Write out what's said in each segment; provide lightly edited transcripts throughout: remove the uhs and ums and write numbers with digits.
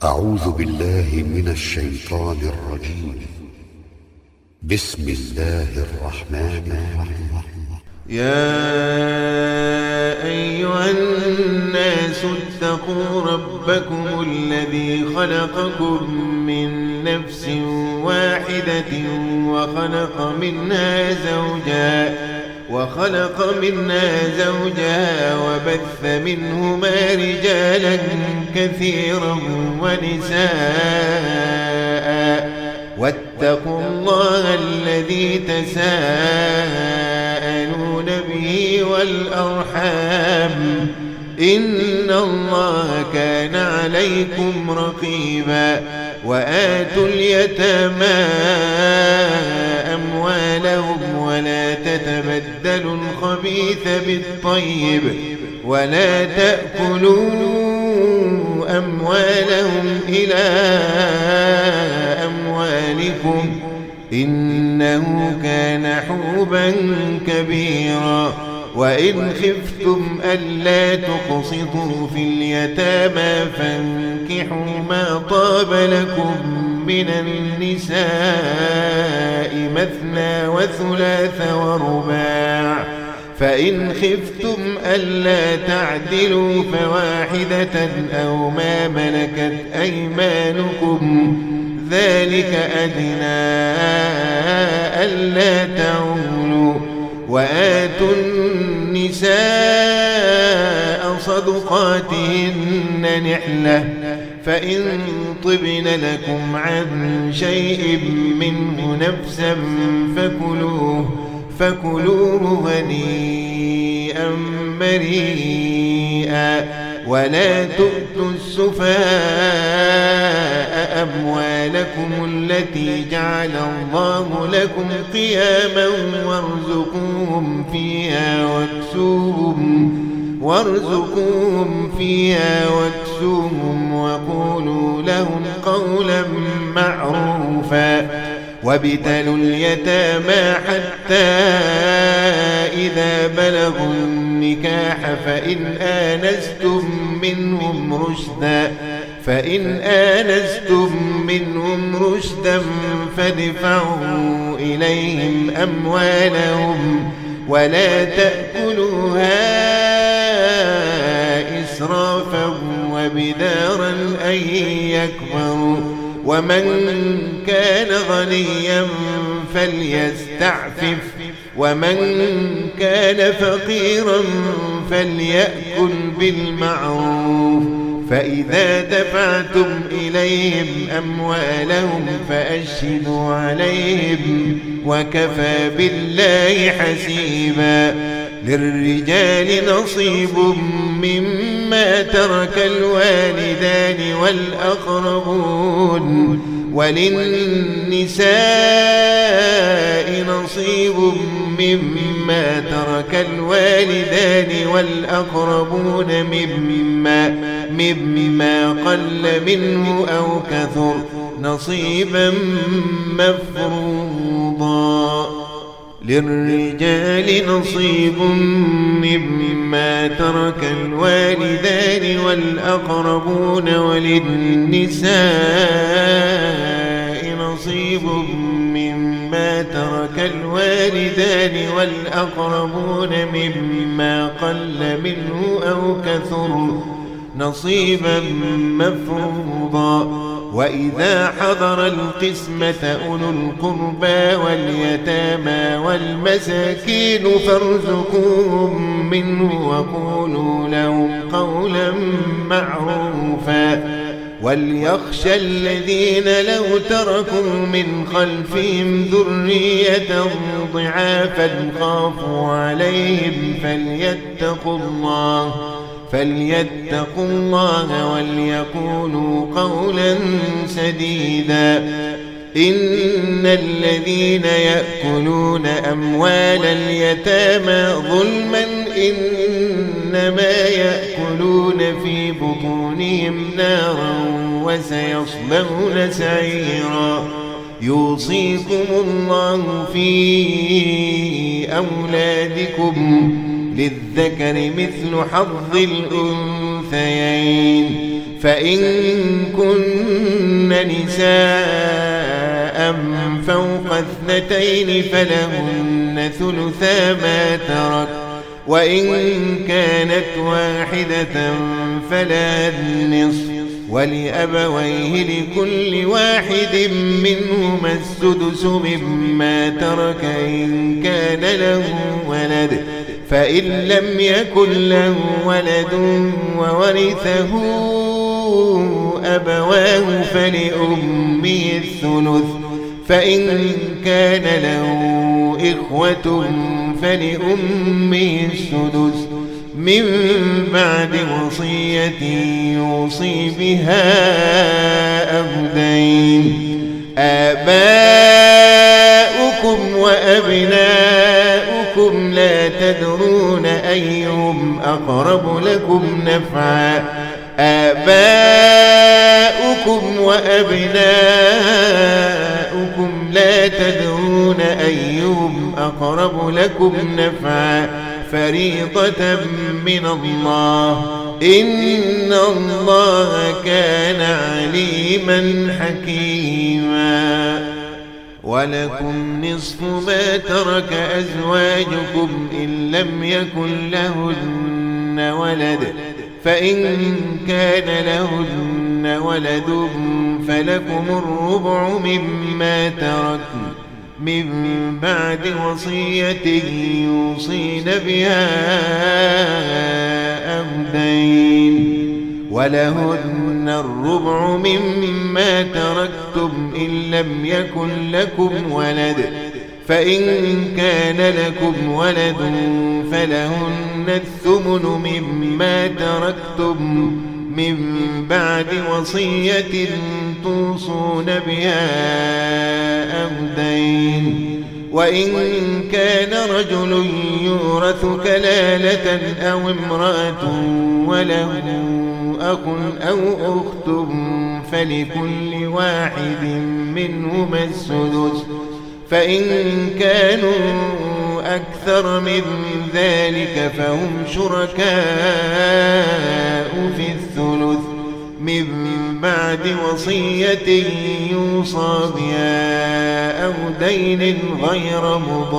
أعوذ بالله من الشيطان الرجيم. بسم الله الرحمن الرحيم. يا أيها الناس اتقوا ربكم الذي خلقكم من نفس واحدة وخلق منها زوجها وبث منهما رجالا كثيرا ونساء واتقوا الله الذي تساءلون به والأرحام إن الله كان عليكم رقيبا. وآتوا اليتامى أموالهم ولا تتبدلوا الخبيث بالطيب ولا تأكلوا أموالهم إلى أموالكم إنه كان حوبا كبيرا. وإن خفتم ألا تقسطوا في اليتامى فانكحوا ما طاب لكم من النساء مثنى وثلاث ورباع، فإن خفتم ألا تعدلوا فواحدة أو ما ملكت أيمانكم ذلك أدنى ألا تعولوا. وآتوا النساء صدقاتهن نحلة فإن طبن لكم عن شيء منه نفسا فكلوه هنيئا مريئا. ولا تؤتوا السفهاء أموالكم التي جعل الله لكم قياما وارزقوهم فيها واكسوهم وقولوا لهم قولا معروفا. وابتلوا اليتامى حتى إذا بلغوا النكاح فإن آنستم منهم رشدا فادفعوا إليهم أموالهم ولا تأكلوها إسرافا وبدارا أن يكبروا. ومن كان غنيا فليستعفف ومن كان فقيرا فليأكل بالمعروف. فإذا دفعتم إليهم أموالهم فأشهدوا عليهم وكفى بالله حسيبا. للرجال نصيب مما ترك الوالدان والأقربون وللنساء نصيب مما ترك الوالدان والأقربون مما قل منه أو كثر نصيبا مفروضا. للرجال نصيب مما ترك الوالدان والأقربون وللنساء نصيب مما ترك الوالدان والأقربون مما قل منه أو كثر نصيبا مفروضا. وإذا حضر القسمة أولو القربى واليتامى والمساكين فارزقوهم منه وقولوا لهم قولا معروفا. وليخشى الذين لو تركوا من خلفهم ذرية ضعافا خافوا عليهم فليتقوا الله وليقولوا قولا سديدا. إن الذين يأكلون أموال اليتامى ظلما إنما يأكلون في بطونهم نارا وسيصلون سعيرا. يوصيكم الله في أولادكم للذكر مثل حظ الأنثيين فإن كن نساء فوق 2 فلهن ثلثا ما ترك، وإن كانت واحدة فلا النصف، ولأبويه لكل واحد منهما السدس مما ترك إن كان له ولد، فإن لم يكن له ولد وورثه أبواه فلأمه الثلث، فإن كان له إخوة فلأمه السدس من بعد وصية يوصي بها أو دين. آباؤكم وأبناؤكم لا تدرون أيهم أقرب لكم نفعا، آباؤكم وأبناؤكم لا تدرون أيهم أقرب لكم نفعا، فريضة من الله، إن الله كان عليما حكيما. ولكم نصف ما ترك أزواجكم إن لم يكن لهن ولد، فإن كان لهن ولد فلكم الربع مما تركن من بعد وصية يوصين بها أو دين، ولهن الربع مما تركتم إن لم يكن لكم ولد، فإن كان لكم ولد فلهن الثمن مما تركتم من بعد وصية توصون بها أو دين، وإن كان رجل يورث كلالة أو امرأة وله أخ أو أخت فلكل واحد منهما السدس، فإن كانوا أكثر من ذلك فهم شركاء في الثلث من بعد وصية يوصى بها أو دين غير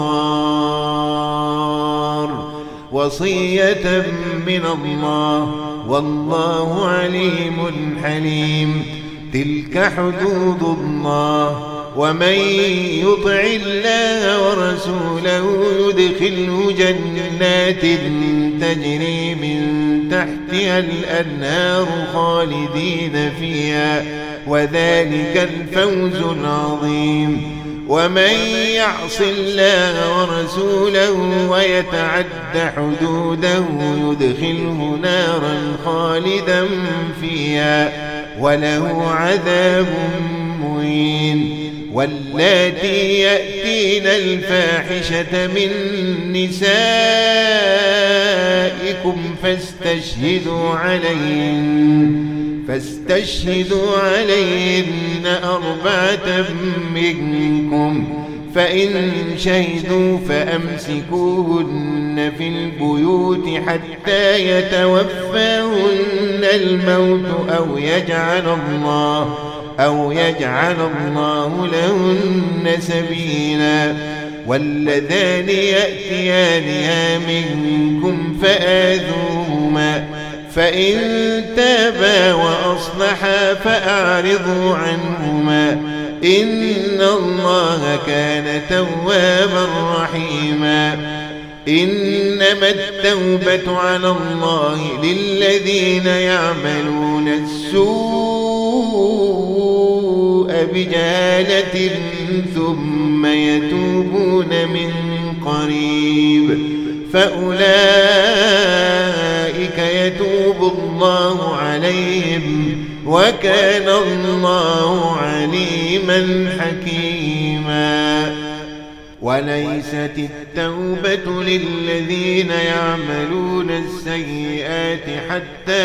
مضار، وصية من الله، والله عليم حليم. تلك حدود الله، ومن يطع الله ورسوله يدخله جنات تجري من تحتها الأنهار خالدين فيها، وذلك الفوز العظيم. ومن يعص الله ورسوله ويتعد حدوده يدخله نارا خالدا فيها وله عذاب مهين. واللاتي يأتين الفاحشة من نسائكم فاستشهدوا عليهن 4 منكم، فإن شهدوا فأمسكوهن في البيوت حتى يتوفاهن الموت أو يجعل الله لهن سبيلا. واللذان يأتيانها منكم فآذوهما، فإن تابا وأصلحا فأعرضوا عنهما، إن الله كان توابا رحيما. إنما التوبة على الله للذين يعملون السوء بجهالة ثم يتوبون من قريب فأولئك يتوب الله عليهم، وكان الله عليما حكيما. وليست التوبة للذين يعملون السيئات حتى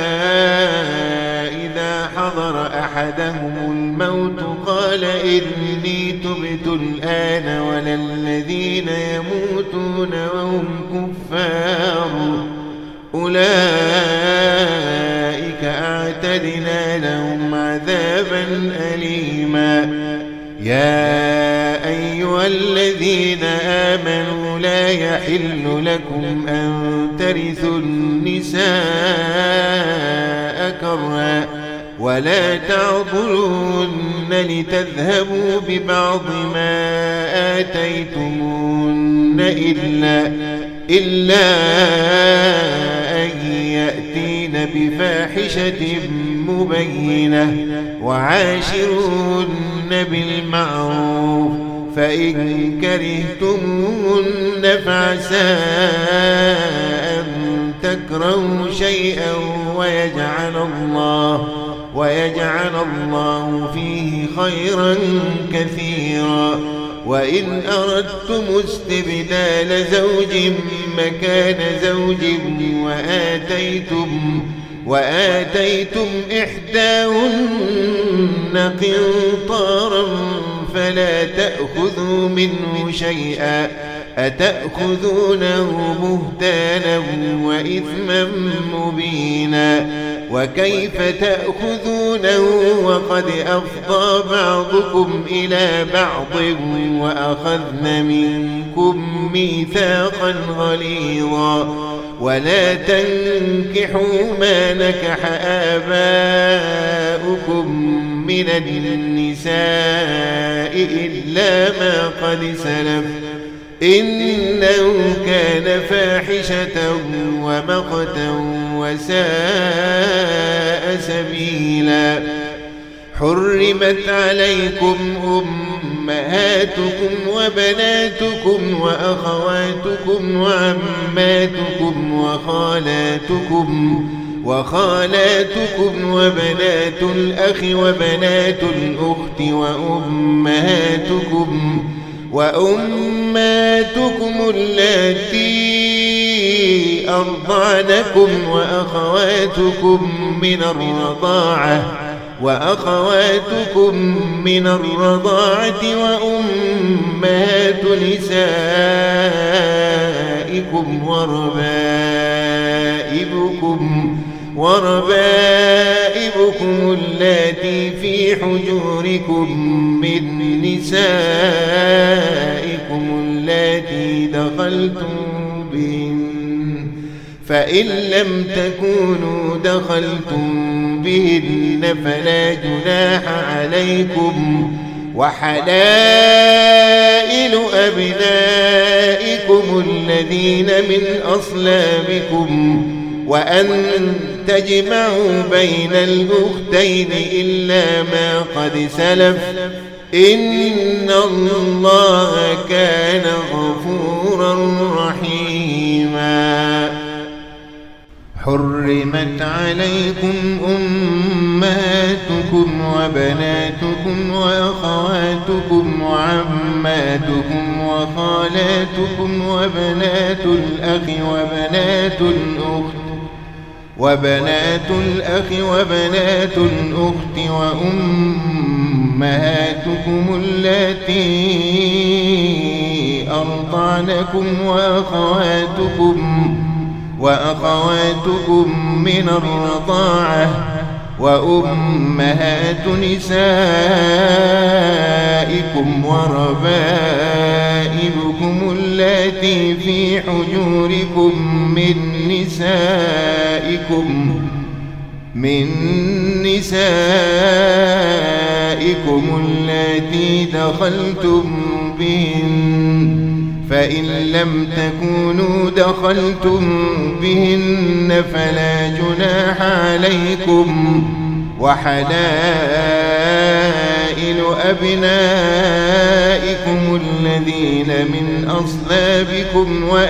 إذا حضر أحدهم الموت قال إني تبت الآن، ولا الذين يموتون وهم كفار أولئك أعتدنا أعتدنا لهم عذابا أليما. يا أيها الذين آمنوا لا يحل لكم أن ترثوا النساء كرها ولا تعضلوهن لتذهبوا ببعض ما آتيتموهن إلا أن يأتين بفاحشة مبينة وعاشروهن بالمعروف فإن كرهتموهن فعسى أن تكرهوا شيئا ويجعل الله فيه خيرا كثيرا. وإن أردتم استبدال زوج مكان زوج وآتيتم إحداهن قنطارا فلا تأخذوا منه شيئا أتأخذونه بهتانا وإثما مبينا. وكيف تأخذونه وقد أفضى بعضكم إلى بعض وأخذن منكم ميثاقا غليظا. ولا تنكحوا ما نكح آباؤكم من النساء إلا ما قد سلف إنه كان فاحشة ومقتا وساء سبيلا. حرمت عليكم أمهاتكم وبناتكم وأخواتكم وعماتكم وخالاتكم وبنات الأخ وبنات الأخت وأماتكم اللاتي أرضعنكم وأخواتكم من الرضاعة وأمهات نسائكم وربائبكم اللاتي في حجوركم من نسائكم اللاتي دخلتم بهن فإن لم تكونوا دخلتم بهن فلا جناح عليكم. وحلائل أبنائكم الذين من أصلابكم وأن تجمعوا بين الأختين إلا ما قد سلف إن الله كان غفورا رحيما. حرمت عليكم أمهاتكم وبناتكم وأخواتكم وعماتكم وخالاتكم وبنات الأخ وبنات الأخت وأمهاتكم اللاتي أرضعنكم وأخواتكم من الرضاعة وأمهات نسائكم وربائبكم اللاتي في حجوركم من نسائكم اللاتي دخلتم بهن فإن لم تكونوا دخلتم بهن فلا جناح عليكم. وحلائل أبنائكم الذين من أصلابكم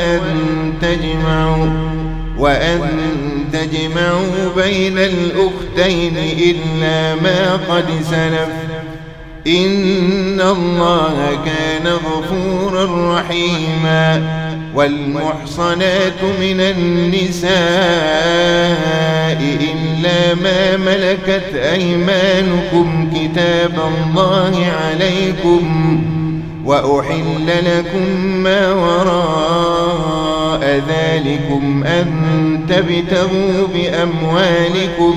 وأن تجمعوا بين الأختين إلا ما قد سلف إن الله كان غفورا رحيما. والمحصنات من النساء إلا ما ملكت أيمانكم كتاب الله عليكم وأحل لكم ما وراء وراء ذلكم أن تبتغوا بأموالكم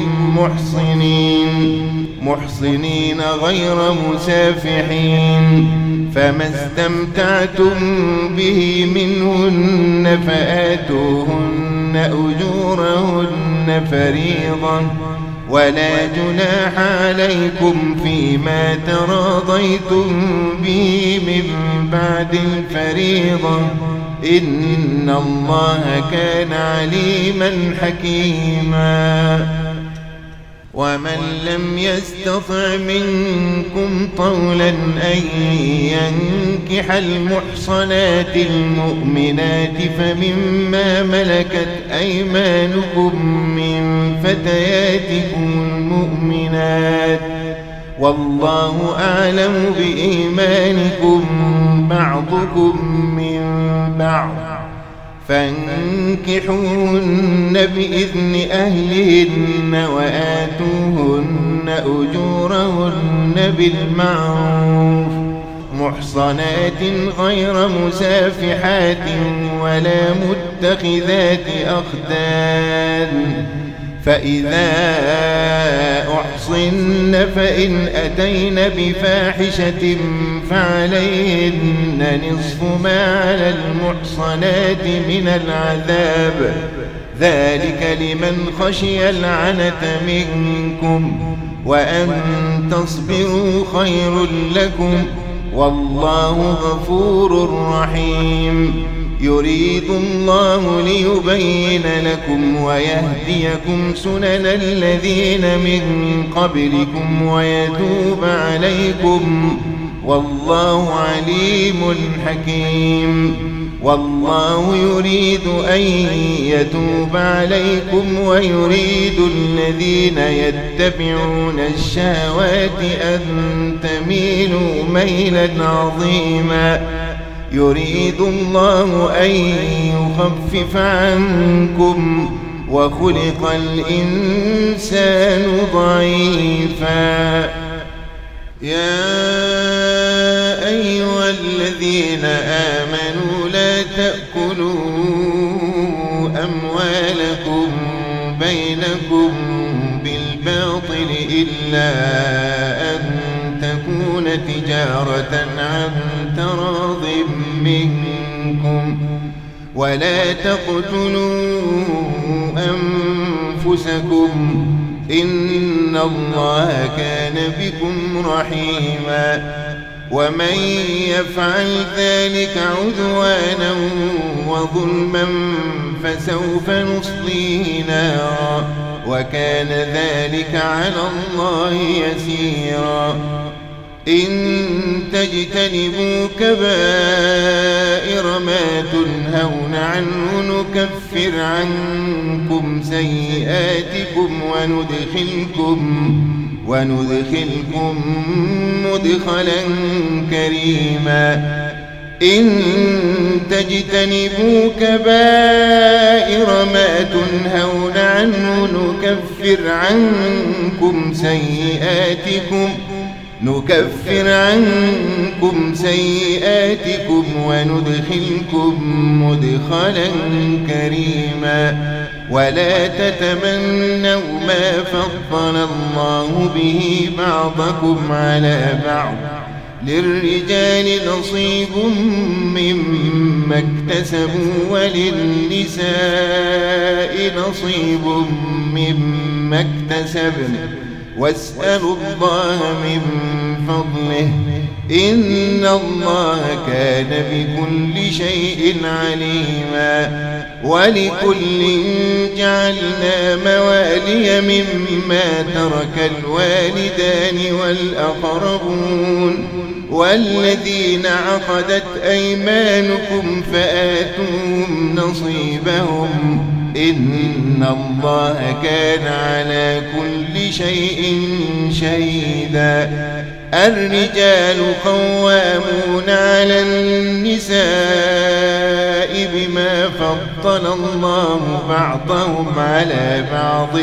محصنين غير مسافحين، فما استمتعتم به منهن فآتوهن أجورهن فريضة، ولا جناح عليكم فيما تراضيتم به من بعد الفريضة، إن الله كان عليما حكيما. ومن لم يستطع منكم طولا أن ينكح المحصنات المؤمنات فمما ملكت أيمانكم من فتياتكم المؤمنات، والله أعلم بإيمانكم بعضكم من بعض، فانكحوهن بإذن أهلهن وآتوهن أجورهن بالمعروف محصنات غير مسافحات ولا متخذات أخدان، فإذا أحصن فإن أتين بفاحشة فعليهن نصف ما على المحصنات من العذاب، ذلك لمن خشي العنة منكم، وأن تصبروا خير لكم، والله غفور رحيم. يريد الله ليبين لكم ويهديكم سنن الذين من قبلكم ويتوب عليكم، والله عليم حكيم. والله يريد أن يتوب عليكم ويريد الذين يتبعون الشهوات أن تميلوا ميلا عظيما. يريد الله أن يخفف عنكم وخلق الإنسان ضعيفا. يا أيها الذين آمنوا لا تأكلوا أموالكم بينكم بالباطل إلا أن تكون تجارة عن تراض منكم، ولا تقتلوا أنفسكم إن الله كان بكم رحيما. ومن يفعل ذلك عدوانا وظلما فسوف نصليه نارا، وكان ذلك على الله يسيرا. إن تجتنبوا كبائر ما تنهون عنه نكفر عنكم سيئاتكم وندخلكم مدخلا كريما. إن تجتنبوا كبائر ما تنهون عنه نكفر عنكم سيئاتكم وندخلكم مدخلا كريما. ولا تتمنوا ما فضل الله به بعضكم على بعض، للرجال نصيب مما اكتسبوا وللنساء نصيب مما اكتسبن، واسألوا الله من فضله إن الله كان بكل شيء عليما. ولكل جعلنا موالي مما ترك الوالدان والأقربون والذين عقدت أيمانكم فآتوهم نصيبهم إن الله كان على كل شيء شهيدا. الرجال قوامون على النساء بما فضل الله بعضهم على بعض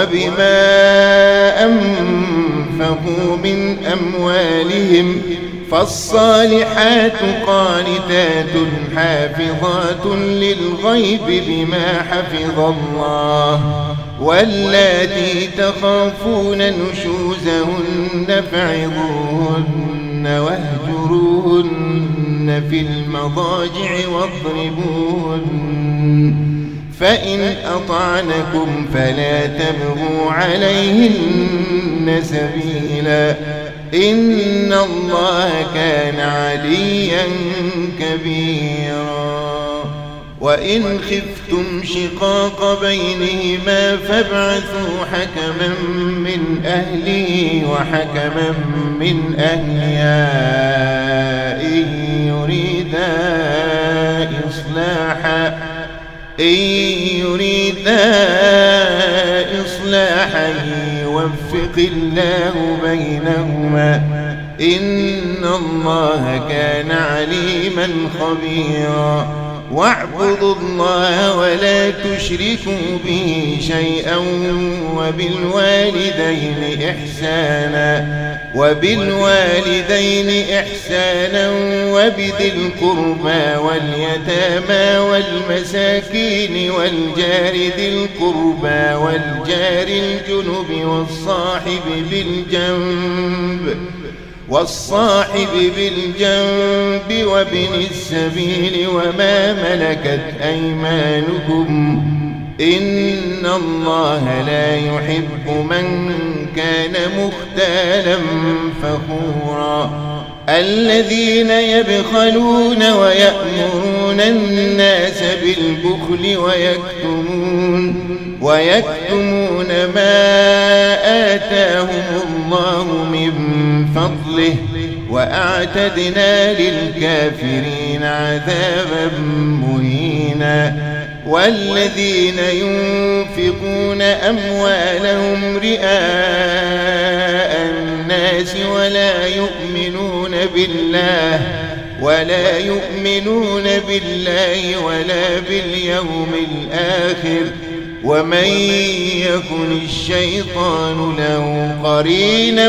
وبما أنفقوا من أموالهم، فالصالحات قانتات حافظات للغيب بما حفظ الله واللاتي تخافون نشوزهن فعظوهن واهجروهن في المضاجع واضربوهن فإن أطعنكم فلا تبغوا عليهن سبيلا إن الله كان عليا كبيرا وإن خفتم شقاق بينهما فابعثوا حكما من أهله وحكما من أهلها إن يريدا إصلاحا يوفق الله بينهما إن الله كان عليما خبيرا واعبدوا الله ولا تشركوا به شيئا وبالوالدين إحسانا وبذي القربى واليتامى والمساكين والجار ذي القربى والجار الجنب والصاحب بالجنب وابن السبيل وما ملكت أيمانكم إن الله لا يحب من كان مختالا فخورا الذين يبخلون ويأمرون الناس بالبخل ويكتمون ما آتاهم الله من فضله وأعتدنا للكافرين عذابا مهينا والذين ينفقون أموالهم رئاء الناس ولا يؤمنون بالله ولا باليوم الآخر ومن يكن الشيطان له قرينا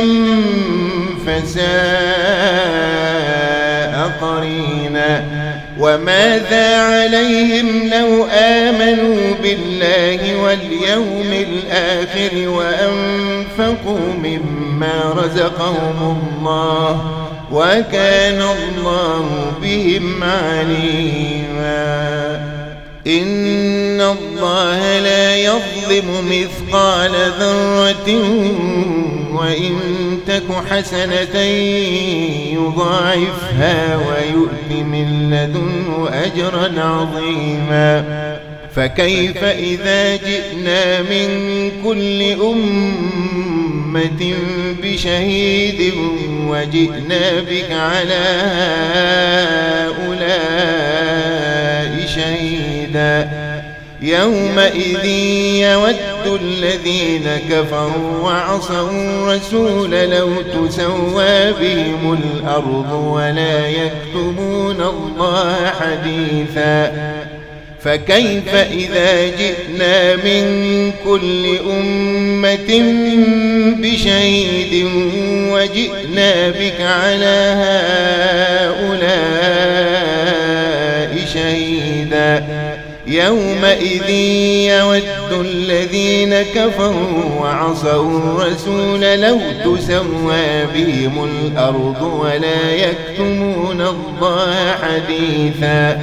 فساء قرينا وماذا عليهم لو آمنوا بالله واليوم الآخر وأنفقوا مما رزقهم الله وكان الله بهم عليما إن الله لا يظلم مثقال ذرة وإن تك حسنة يضاعفها ويؤت من لدنه أجرا عظيما فكيف إذا جئنا من كل أمة بشهيد وجئنا بك على هؤلاء شهيدا يومئذ يود الذين كفروا وعصوا الرسول لو تسوى بهم الأرض ولا يكتمون الله حديثا فكيف إذا جئنا من كل أمة بشهيد وجئنا بك على هؤلاء شهيدا يومئذ يود الذين كفروا وعصوا الرسول لو تسوى بهم الأرض ولا يكتمون الله حديثا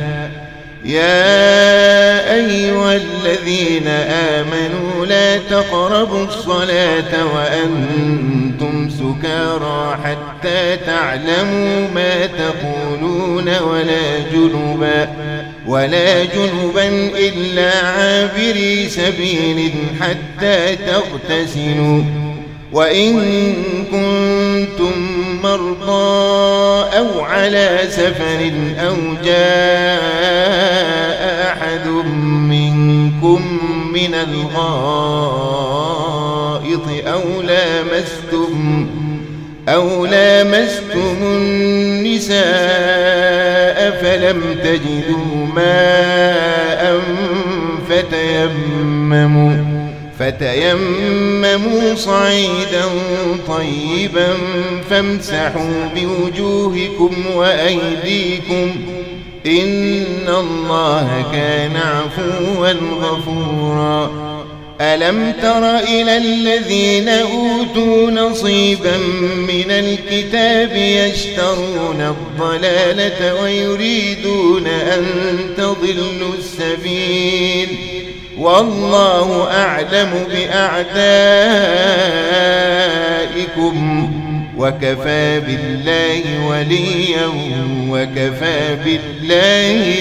يا أيها الذين آمنوا لا تقربوا الصلاة وأنتم سكارى حتى تعلموا ما تقولون ولا جنبا إلا عابري سبيل حتى تغتسلوا وإن كنتم مرضى أو على سفر أو جاء أحد منكم من الغائط أو لامستم النساء فلم فتيمموا صعيدا طيبا فامسحوا بوجوهكم وأيديكم إن الله كان عفوا غفورا. ألم تر إلى الذين أوتوا نصيبا من الكتاب يشترون الضلالة ويريدون أن تضلوا السبيل والله أعلم بأعدائكم وكفى بالله وليا وكفى بالله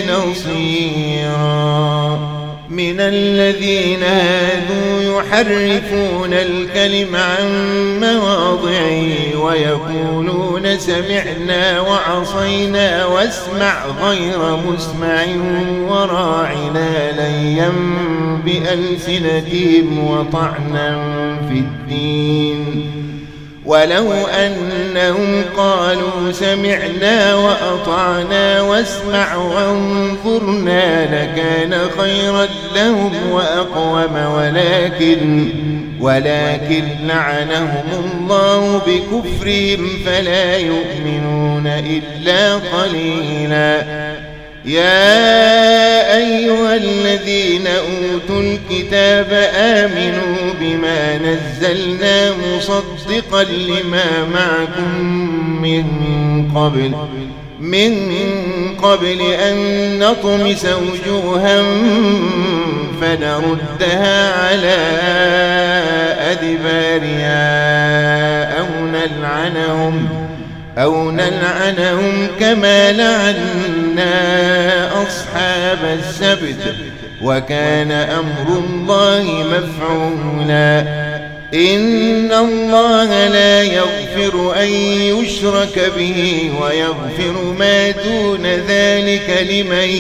نصيرا. من الذين هادوا يحرفون الكلم عن مواضعه ويقولون سمعنا وعصينا واسمع غير مسمع وراعنا ليا بألسنتهم وطعنا في الدين ولو أنهم قالوا سمعنا وأطعنا واسمع وانظرنا لكان خيرا لهم وأقوم ولكن لعنهم الله بكفرهم فلا يؤمنون إلا قليلا. يا أيها الذين أوتوا الكتاب آمنوا بما نزلنا مصدقا لما معكم من قبل أن نطمس وجوها فنردها على أدبارها أو نلعنهم كما لعنا أصحاب السبت وكان أمر الله مفعولا. إن الله لا يغفر أن يشرك به ويغفر ما دون ذلك لمن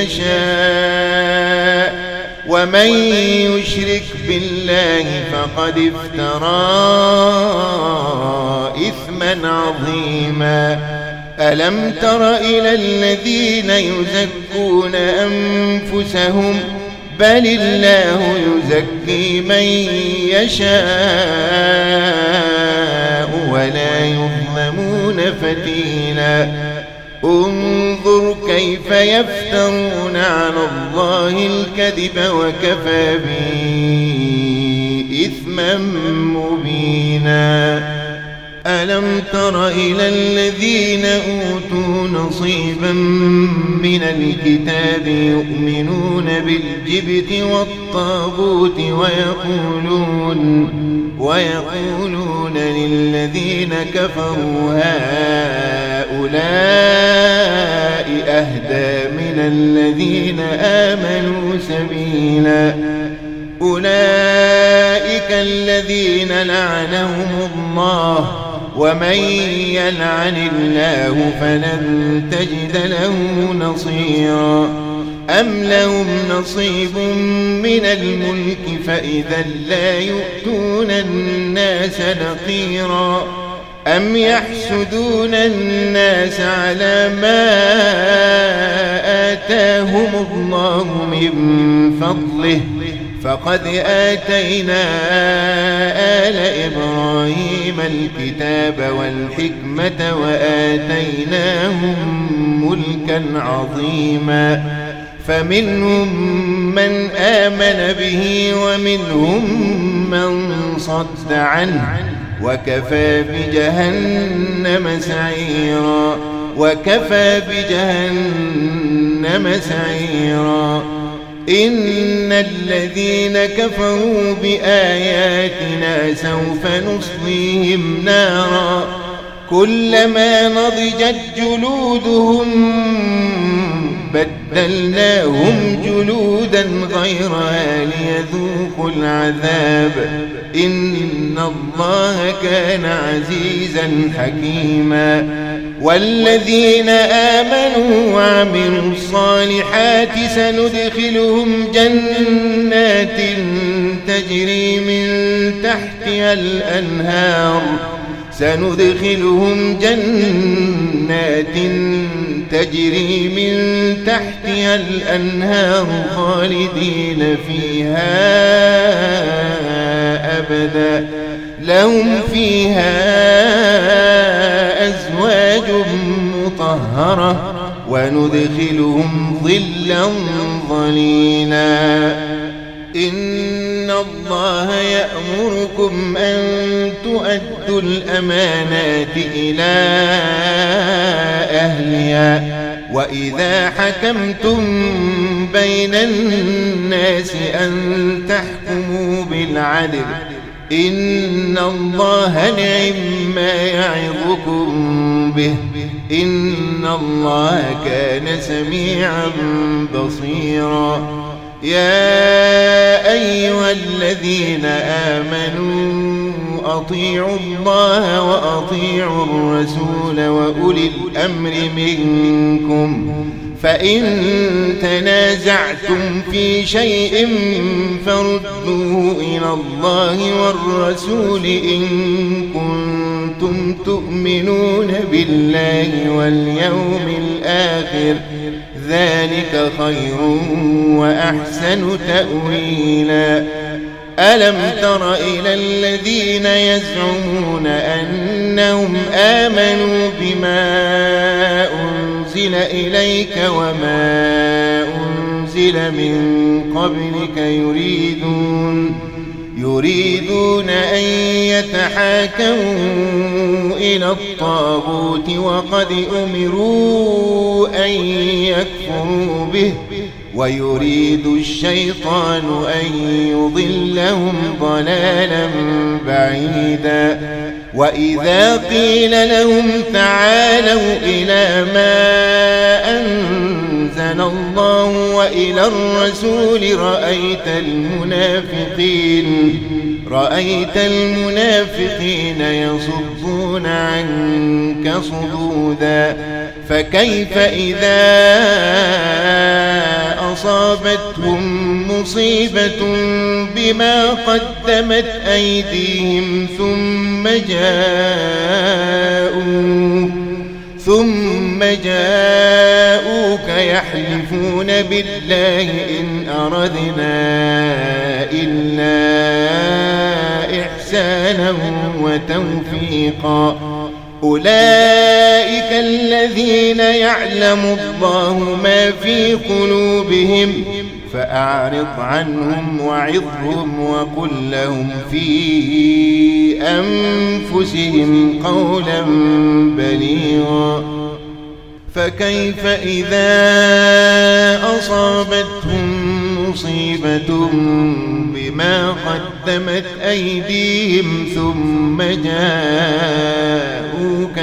يشاء ومن يشرك بالله فقد افترى إثما عظيما. ألم تر إلى الذين يزكون أنفسهم بل الله يزكي من يشاء ولا يظلمون فتيلا. انظر كيف يفترون على الله الكذب وكفى به إثما مبينا. ألم تر إلى الذين أوتوا نصيبا من الكتاب يؤمنون بالجبت والطاغوت ويقولون للذين كفروا هؤلاء أهدى من الذين آمنوا سبيلا. أولئك الذين لعنهم الله ومن يلعن الله فلن تجد له نصيرا. أم لهم نصيب من الملك فإذا لا يؤتون الناس نقيرا. أم يحسدون الناس على ما آتاهم الله من فضله فقد آتينا آل إبراهيم الكتاب والحكمة وآتيناهم ملكا عظيما. فمنهم من آمن به ومنهم من صد عنه وكفى بجهنم سعيرا. إن الذين كفروا بآياتنا سوف نصليهم نارا كلما نضجت جلودهم بدلناهم جلودا غيرها ليذوقوا العذاب إن الله كان عزيزا حكيما. والذين آمنوا وعملوا الصالحات سندخلهم جنات تجري من تحتها الأنهار خالدين فيها أبدا لهم فيها أزواج مطهرة وندخلهم ظلا ظليلا إن الله يأمركم أن تؤدوا الأمانات إلى أهلها وإذا حكمتم بين الناس أن تحكموا بالعدل إن الله نعم ما يعظكم به إن الله كان سميعا بصيرا يا أيها الذين آمنوا أطيعوا الله وأطيعوا الرسول وأولي الأمر منكم فإن تنازعتم في شيء فردوه إلى الله والرسول إن كنتم تؤمنون بالله واليوم الآخر ذلك خير وأحسن تأويلا ألم تر إلى الذين يزعمون أنهم آمنوا بما أنزل إليك وما أنزل من قبلك يريدون أن يتحاكموا إلى الطاغوت وقد أمروا أن يكفروا به ويريد الشيطان أن يضلهم ضلالا بعيدا وإذا قيل لهم تعالوا إلى ما أنزل الله وإلى الرسول رأيت المنافقين يصدون عنك صدودا فكيف إذا أصابتهم مصيبة بما قدمت أيديهم ثم جاءوك يحلفون بالله إن أردنا إلا إحسانا وتوفيقا أولئك الذين يعلم الله ما في قلوبهم فأعرض عنهم وعظهم وقل لهم في أنفسهم قولا بليغا فكيف إذا أصابتهم مصيبة بما قدمت أيديهم ثم جاءوك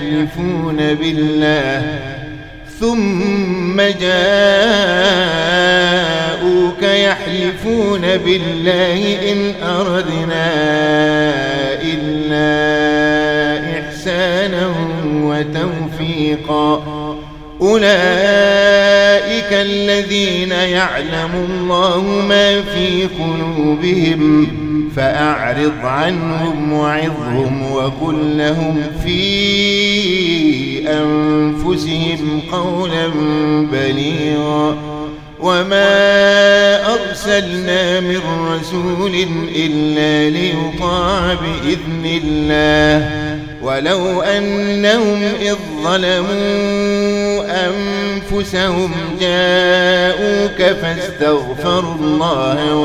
يحلفون بالله إن أردنا إلا إحسانا وتوفيقا أولئك الذين يعلم الله ما في قلوبهم فأعرض عنهم وعظهم وقل لهم في أنفسهم قولا بليغا وما أرسلنا من رسول إلا ليطاع بإذن الله ولو أنهم إذ ظلموا أنفسهم جاءوك فاستغفروا الله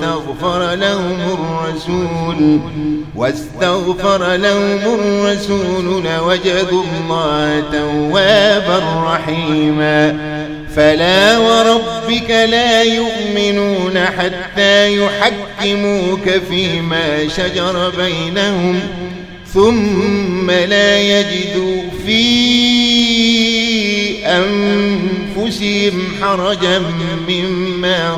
واستغفر لهم الرسول لوجدوا الله توابا رحيما فلا وربك لا يؤمنون حتى يحكموك فيما شجر بينهم ثم لا يجدوا في أنفسهم حرجا مما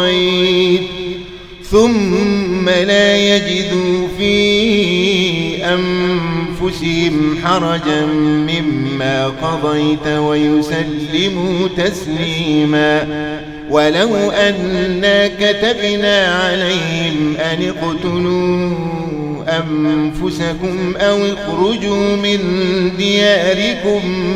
قضيت ويسلموا تسليما ولو أنا كتبنا عليهم أن اقتلوا أنفسكم أو اخرجوا من دياركم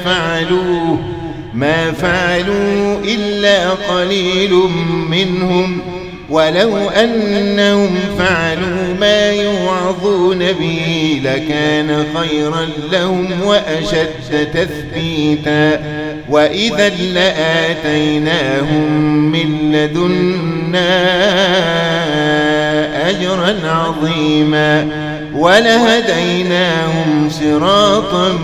ما فعلوا إلا قليل منهم ولو أنهم فعلوا به لكان خيرا لهم وأشد تثبيتا وإذا لآتيناهم من لدنا أجرا عظيما ولهديناهم صراطا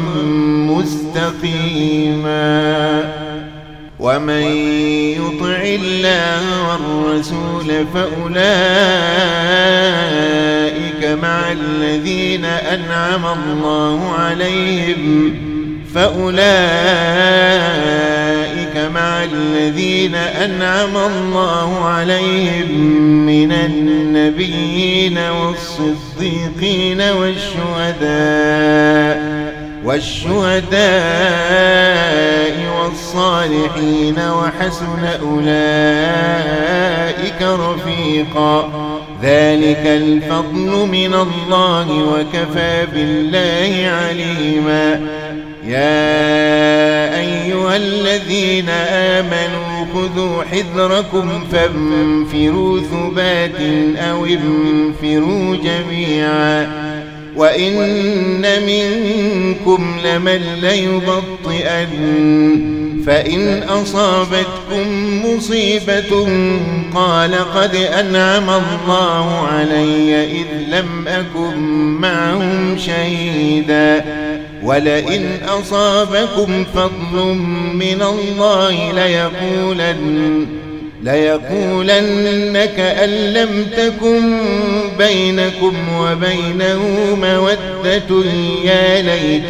مستقيما ومن يطع الله والرسول فأولئك مع الذين أنعم الله عليهم من النبيين والصديقين والشهداء والصالحين وحسن أولئك رفيقا ذلك الفضل من الله وكفى بالله عليما يا أيها الذين آمنوا خذوا حذركم فانفروا ثبات أو انفروا جميعا وإن منكم لمن ليبطئن فإن أصابتكم مصيبة قال قد أنعم الله علي إذ لم أكن معهم شهيدا ولئن أصابكم فضل من الله ليقولن كأن لم تكن بينكم وبينه مودة يا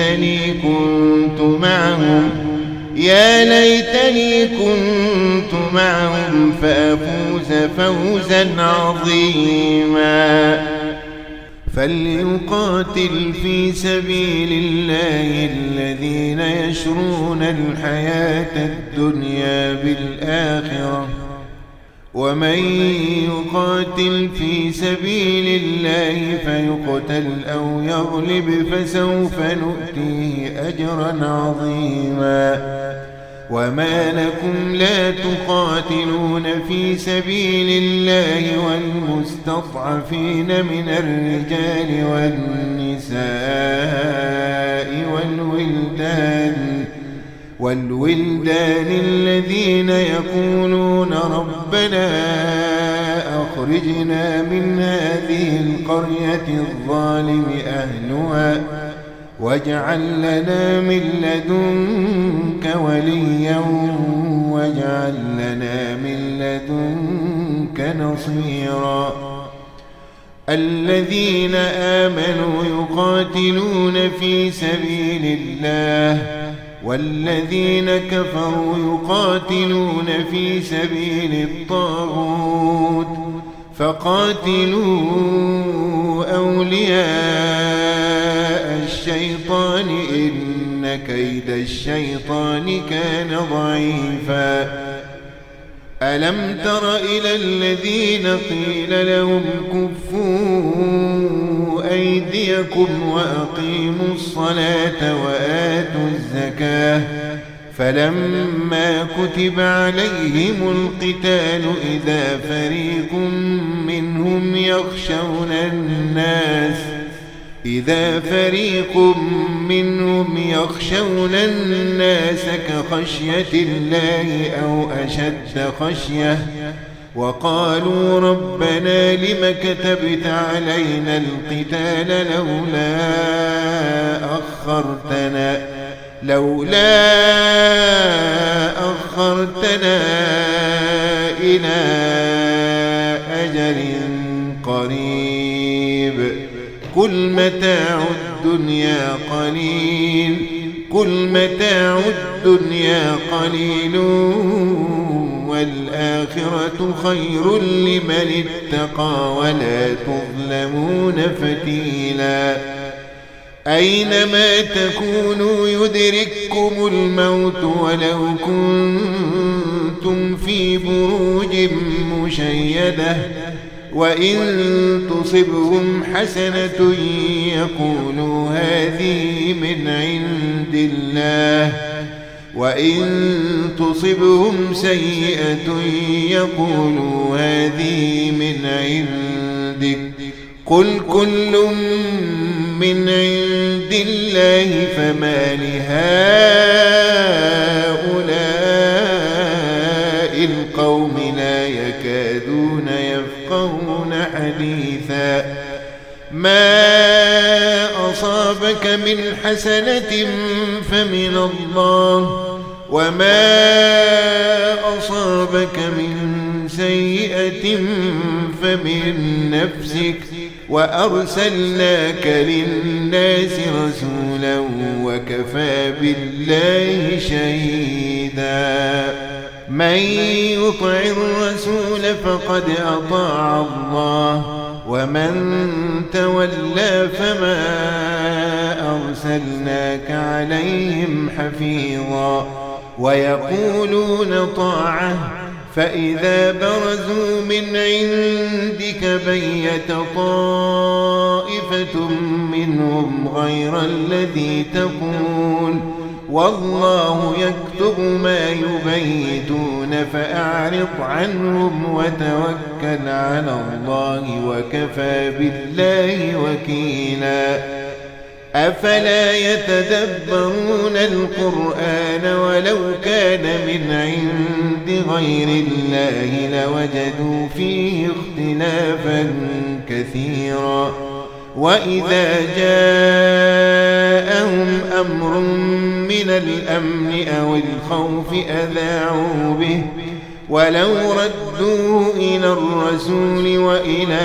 ليتني كنت معهم فأفوز فوزا عظيما فليقاتل في سبيل الله الذين يشرون الحياة الدنيا بالآخرة ومن يقاتل في سبيل الله فيقتل أو يغلب فسوف نؤتيه أجرا عظيما وما لكم لا تقاتلون في سبيل الله والمستضعفين من الرجال والولدان الذين يقولون ربنا أخرجنا من هذه القرية الظالم أهلها واجعل لنا من لدنك وليا واجعل لنا من لدنك نصيرا الذين آمنوا يقاتلون في سبيل الله والذين كفروا يقاتلون في سبيل الطاغوت فقاتلوا أولياء الشيطان إن كيد الشيطان كان ضعيفا ألم تر إلى الذين قيل لهم كفوا أيديكم وأقيموا الصلاة وآتوا الزكاة فلما كتب عليهم القتال إذا فريق منهم يخشون الناس كخشية الله أو أشد خشية وقالوا ربنا لم كتبت علينا القتال لولا أخرتنا إلى أجل قريب قل متاع الدنيا قليل والآخرة خير لمن اتقى ولا تظلمون فتيلا أينما تكونوا يدرككم الموت ولو كنتم في بروج مشيدة وإن تصبهم حسنة يقولوا هذه من عند الله وإن تصبهم سيئة يقولوا هذه من عندك قل كل من عند الله فما لهؤلاء القوم لا يكادون يفقهون حديثا ما أصابك من حسنة فمن الله وما أصابك من سيئة فمن نفسك وأرسلناك للناس رسولا وكفى بالله شهيدا من يطع الرسول فقد أطاع الله ومن تولى فما أرسلناك عليهم حفيظا ويقولون طاعة فإذا برزوا من عندك بيت طائفة منهم غير الذي تقول والله يكتب ما يبيتون فأعرض عنهم وتوكل على الله وكفى بالله وكيلا أفلا يتدبرون القرآن ولو كان من عند غير الله لوجدوا فيه اختلافا كثيرا وإذا جاءهم أمر من الأمن أو الخوف أذاعوا به ولو ردوه إلى الرسول وإلى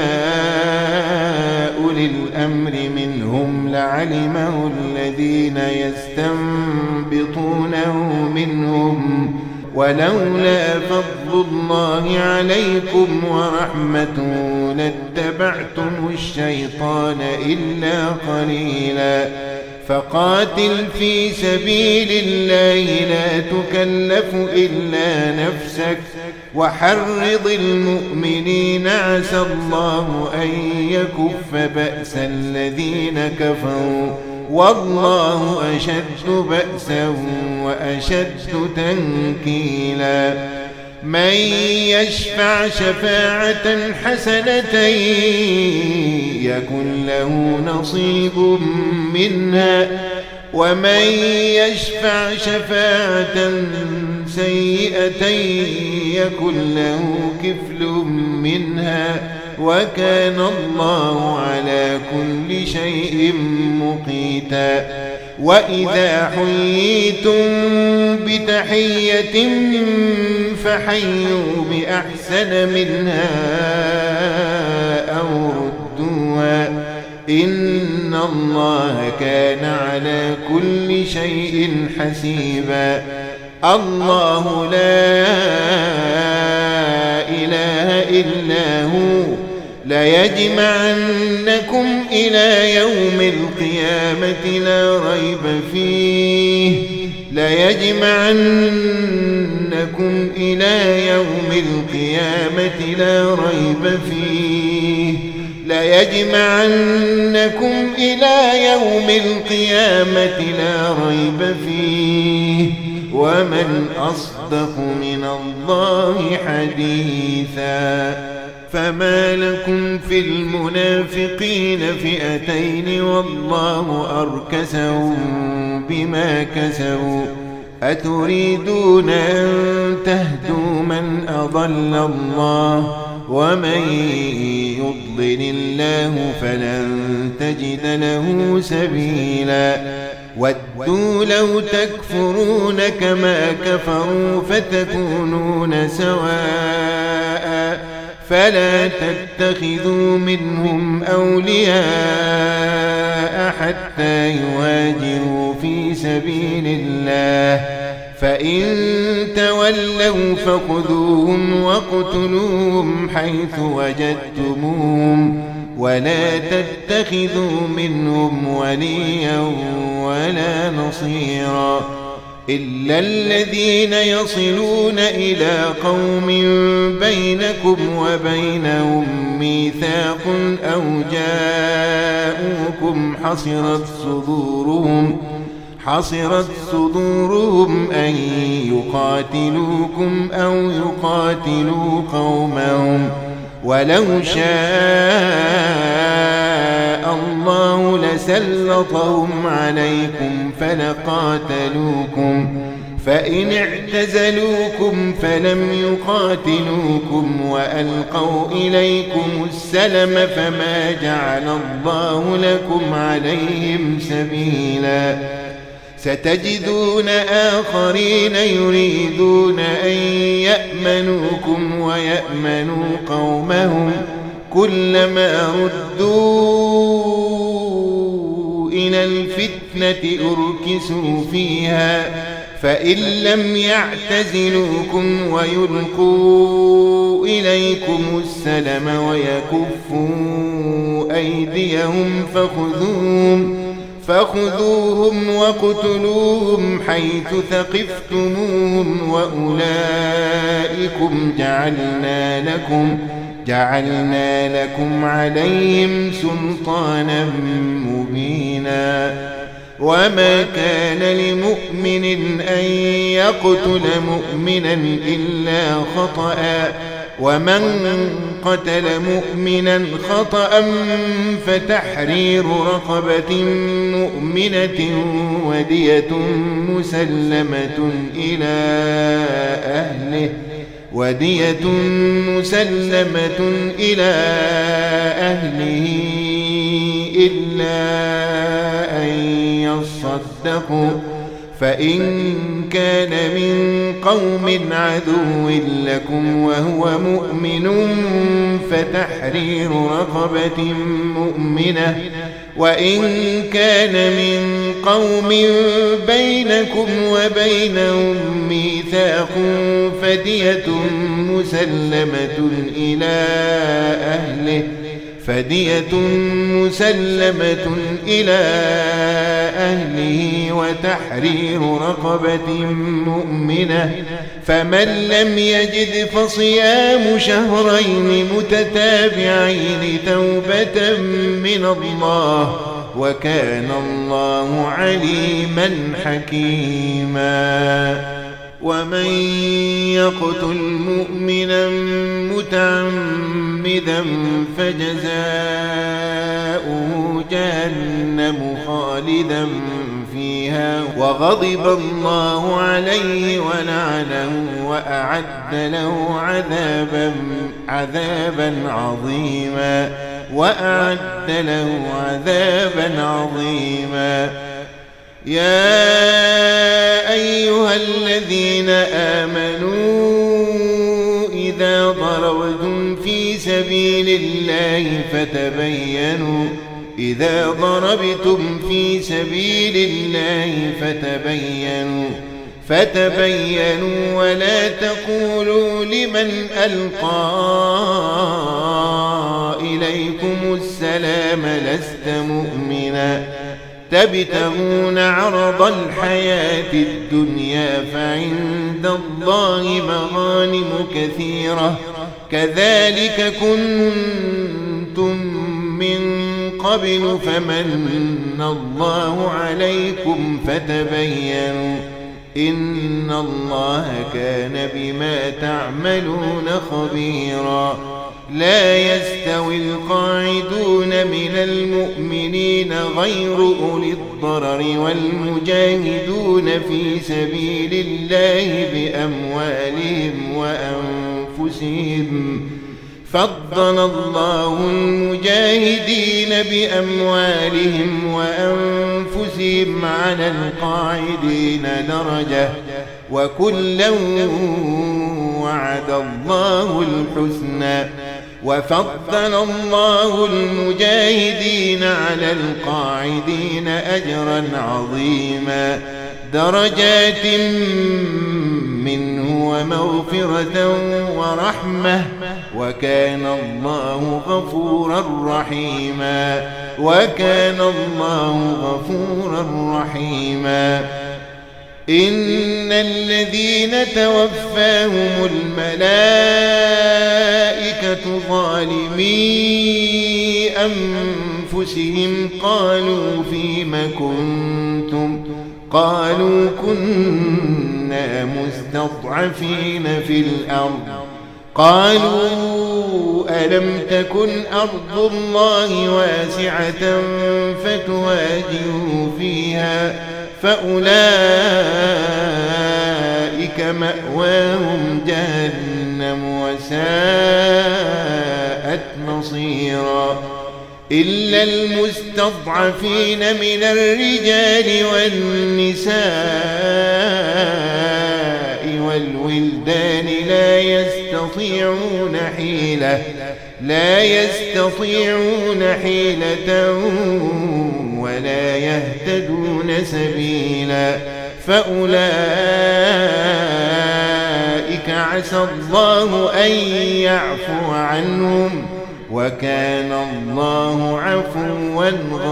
أولي الأمر منهم لعلمه الذين يستنبطونه منهم ولولا فضل الله عليكم ورحمته لاتبعتم الشيطان إلا قليلا فقاتل في سبيل الله لا تكلف إلا نفسك وحرض المؤمنين عسى الله أن يكف بأس الذين كفروا والله أشد بأسا وأشد تنكيلا من يشفع شفاعة حسنة يكن له نصيب منها ومن يشفع شفاعة سيئة يكن له كفل منها وكان الله على كل شيء مقيتا وإذا حييتم بتحية فحيوا بأحسن منها أو ردوها إن الله كان على كل شيء حسيبا الله لا إله إلا هو ليجمعنكم إلى يوم القيامة لا ريب فيه ليجمعنكم إلى يوم القيامة لا ريب فيه ليجمعنكم إلى يوم القيامة لا ريب فيه ومن أصدق من الله حديثا فما لكم في المنافقين فئتين والله أركسهم بما كسبوا أتريدون أن تهدوا من أضل الله ومن يضلل الله فلن تجد له سبيلا ودوا لو تكفرون كما كفروا فتكونون سواء فلا تتخذوا منهم أولياء حتى يهاجروا في سبيل الله فإن تولوا فخذوهم واقتلوهم حيث وجدتموهم ولا تتخذوا منهم وليا ولا نصيرا إلا الذين يصلون إلى قوم بينكم وبينهم ميثاق أو جاءوكم حصرت صدورهم أن يقاتلوكم أو يقاتلوا قومهم ولو شاء سلطهم عليكم فلقاتلوكم فإن اعتزلوكم فلم يقاتلوكم وألقوا إليكم السلم فما جعل الله لكم عليهم سبيلا ستجدون آخرين يريدون أن يأمنوكم ويأمنوا قومهم كلما ردوا إلى الفتنة أركسوا فيها فإن لم يعتزلوكم ويلقوا إليكم السلم ويكفوا أيديهم فخذوهم وقتلوهم حيث ثقفتموهم وأولئكم جعلنا لكم عليهم سلطانا مبينا وما كان لمؤمن أن يقتل مؤمنا إلا خطأ ومن قتل مؤمنا خطأ فتحرير رقبة مؤمنة ودية مسلمة إلى أهله إلا أن يصدقوا فإن كان من قوم عدو لكم وهو مؤمن فتحرير رقبة مؤمنة وإن كان من قوم بينكم وبينهم ميثاق فدية مسلمة إلى أهله وتحرير رقبة مؤمنة فمن لم يجد فصيام شهرين متتابعين توبة من الله وكان الله عليما حكيما ومن يقتل مؤمنا متعمدا فجزاؤه جهنم خالدا فيها وغضب الله عليه ولعنه وأعد له عذابا عظيما يا أيها الذين آمنوا إذا ضربتم في سبيل الله فتبينوا ولا تقولوا لمن ألقى إليكم السلام لست مؤمنا تبتغون عرض الحياة الدنيا فعند الله مغانم كثيرة كذلك كنتم من قبل فمن الله عليكم فتبينوا إن الله كان بما تعملون خبيرا لا يستوي القاعدون من المؤمنين غير أولي الضرر والمجاهدون في سبيل الله بأموالهم وأنفسهم فضل الله المجاهدين بأموالهم وأنفسهم على القاعدين درجة وكلا وعد الله الحسنى وفضل الله المجاهدين على القاعدين أجرا عظيما درجات منه ومغفرة ورحمة وكان الله غفورا رحيما إن الذين توفاهم الملائكة ظالمي أنفسهم قالوا فيم كنتم قالوا كنا مستضعفين في الأرض قالوا ألم تكن أرض الله واسعة فتهاجروا فيها فأولئك مأواهم جهنم وساءت مصيرا إلا المستضعفين من الرجال والنساء والولدان لا يستطيعون حيلة ولا يهتدون سبيلا فأولئك عسى الله أن يعفو عنهم وكان الله عفوا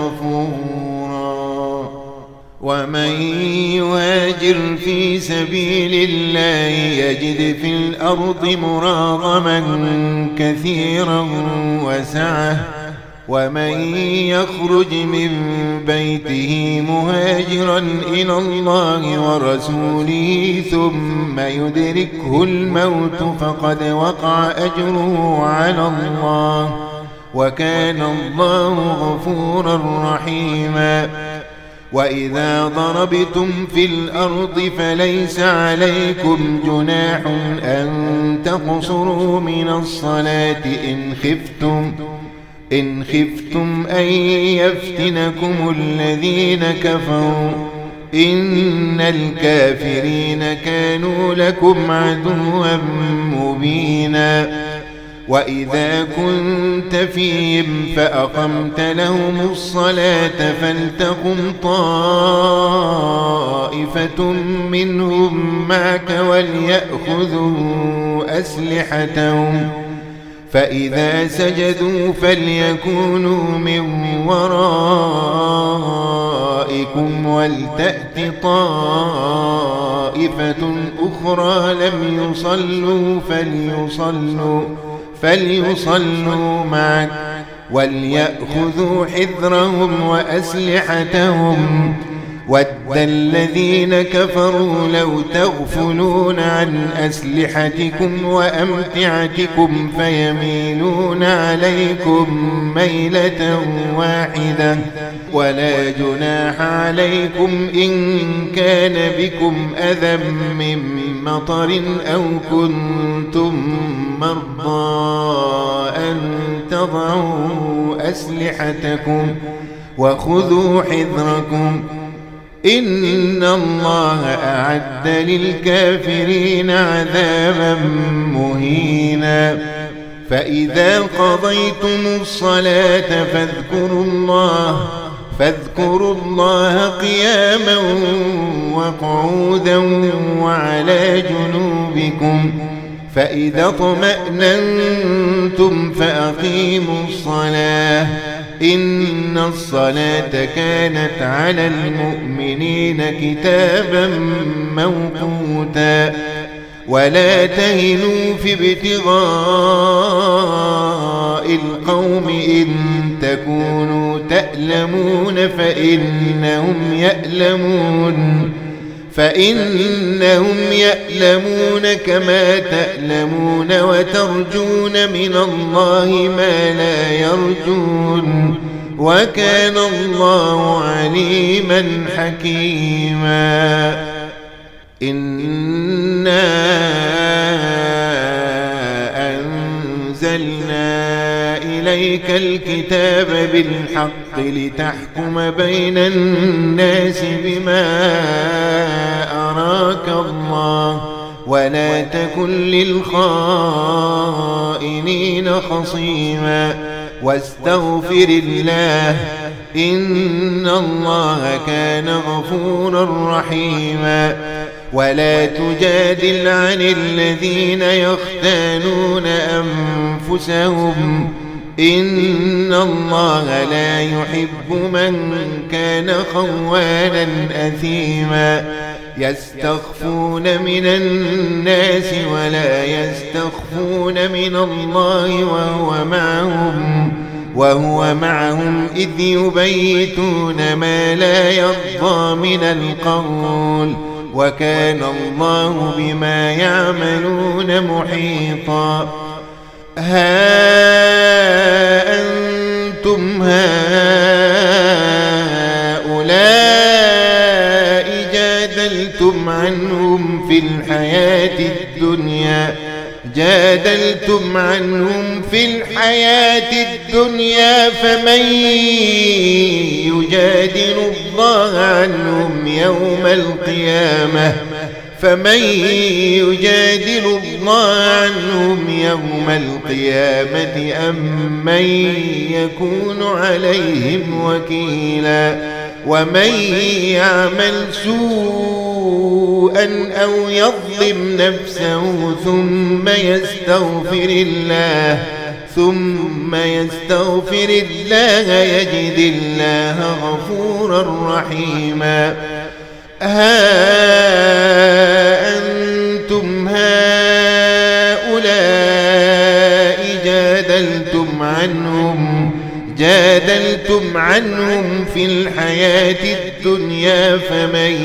غفورا ومن يهاجر في سبيل الله يجد في الأرض مراغما كثيرا وسعة ومن يخرج من بيته مهاجرا إلى الله ورسوله ثم يدركه الموت فقد وقع أجره على الله وكان الله غفورا رحيما وإذا ضربتم في الأرض فليس عليكم جناح أن تقصروا من الصلاة إن خفتم أن يفتنكم الذين كفروا إن الكافرين كانوا لكم عدوا مبينا وإذا كنت فيهم فأقمت لهم الصلاة فلتقم طائفة منهم معك وليأخذوا أسلحتهم فإذا سجدوا فليكونوا من ورائكم ولتأت طائفة أخرى لم يصلوا فليصلوا معك وليأخذوا حذرهم وأسلحتهم ود الذين كفروا لو تغفلون عن أسلحتكم وأمتعتكم فيميلون عليكم ميلة واحدة ولا جناح عليكم إن كان بكم أذى من مطر أو كنتم مرضى أن تضعوا أسلحتكم وخذوا حذركم إن الله أعد للكافرين عذابا مهينا فإذا قضيتم الصلاة فاذكروا الله قياما وقعودا وعلى جنوبكم فإذا اطمأننتم فأقيموا الصلاة إن الصلاة كانت على المؤمنين كتابا موقوتا ولا تهنوا في ابتغاء القوم إن تكونوا تألمون فإنهم يألمون كما تألمون وترجون من الله ما لا يرجون وكان الله عليما حكيما إنا أنزلنا إليك الكتاب بالحق لتحكم بين الناس بما أراك الله ولا تكن للخائنين خصيما واستغفر الله إن الله كان غفورا رحيما ولا تجادل عن الذين يختانون أنفسهم إن الله لا يحب من كان خوانا أثيما يستخفون من الناس ولا يستخفون من الله وهو معهم إذ يبيتون ما لا يرضى من القول وكان الله بما يعملون محيطا ها أنتم هؤلاء جادلتم عنهم في الحياة الدنيا فمن يجادل الله عنهم يوم القيامة أم من يكون عليهم وكيلا ومن يعمل سوءا أو يظلم نفسه ثم يستغفر الله يجد الله غفورا رحيما ها أنتم هؤلاء جادلتم عنهم في الحياة الدنيا فمن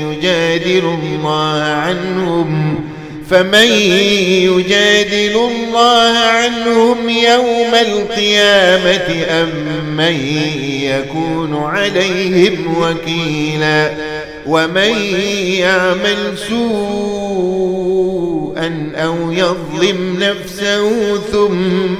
يجادل الله عنهم يوم القيامة أم من يكون عليهم وكيلا ومن يعمل سوءا أو يظلم نفسه ثم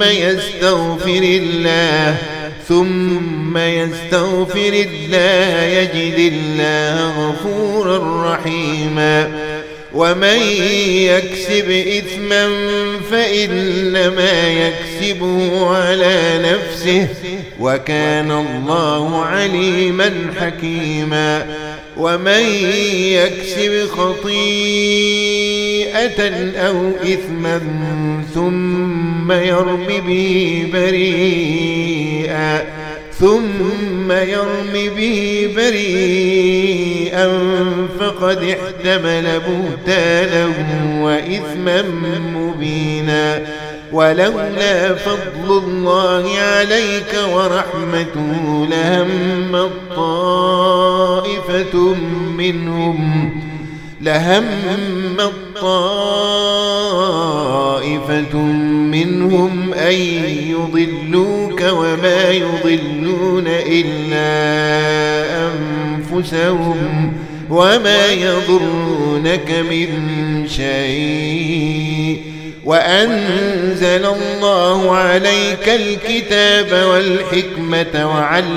يستغفر الله يجد الله غفورا رحيما ومن يكسب إثما فإنما يكسبه على نفسه وكان الله عليما حكيما ومن يكسب خطيئة أو إثما ثم يرم به بريئا فقد احتمل بهتانا وإثما مبينا ولولا فضل الله عليك ورحمته لهم طائفة منهم أن يضلوك وما يضلون إلا أنفسهم وما يضرونك من شيء وأنزل الله عليك الكتاب والحكمة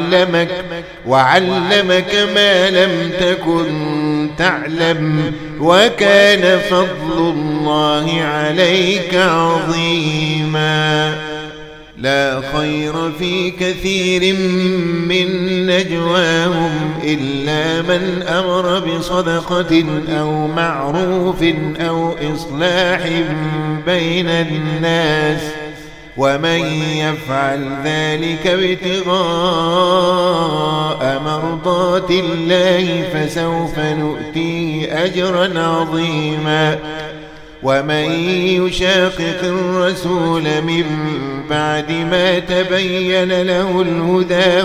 وعلمك ما لم تكن تعلم وكان فضل الله عليك عظيما لا خير في كثير من نجواهم إلا من أمر بصدقة أو معروف أو إصلاح بين الناس ومن يفعل ذلك ابتغاء مرضات الله فسوف نؤتيه أجرا عظيما ومن يشاقق الرسول من بعد ما تبين له الهدى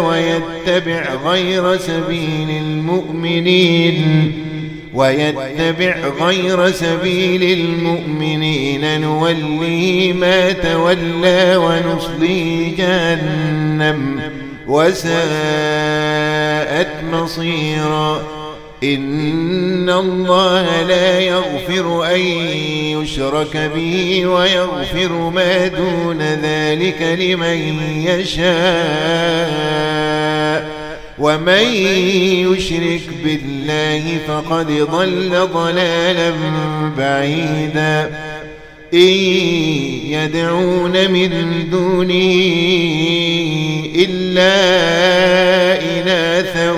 ويتبع غير سبيل المؤمنين نوليه ما تولى ونصليه جهنم وساءت مصيرا إن الله لا يغفر أن يشرك به ويغفر ما دون ذلك لمن يشاء ومن يشرك بالله فقد ضل ضلالا بعيدا إن يدعون من دونه إلا إناثا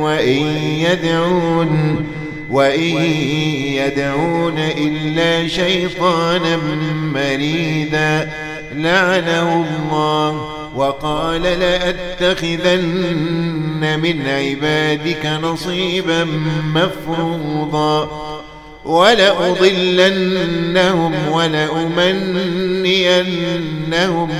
وإن يدعون إلا شيطانا مريدا لعنه الله وقال لأتخذن من عبادك نصيبا مفروضا ولأضلنهم ولأمنينهم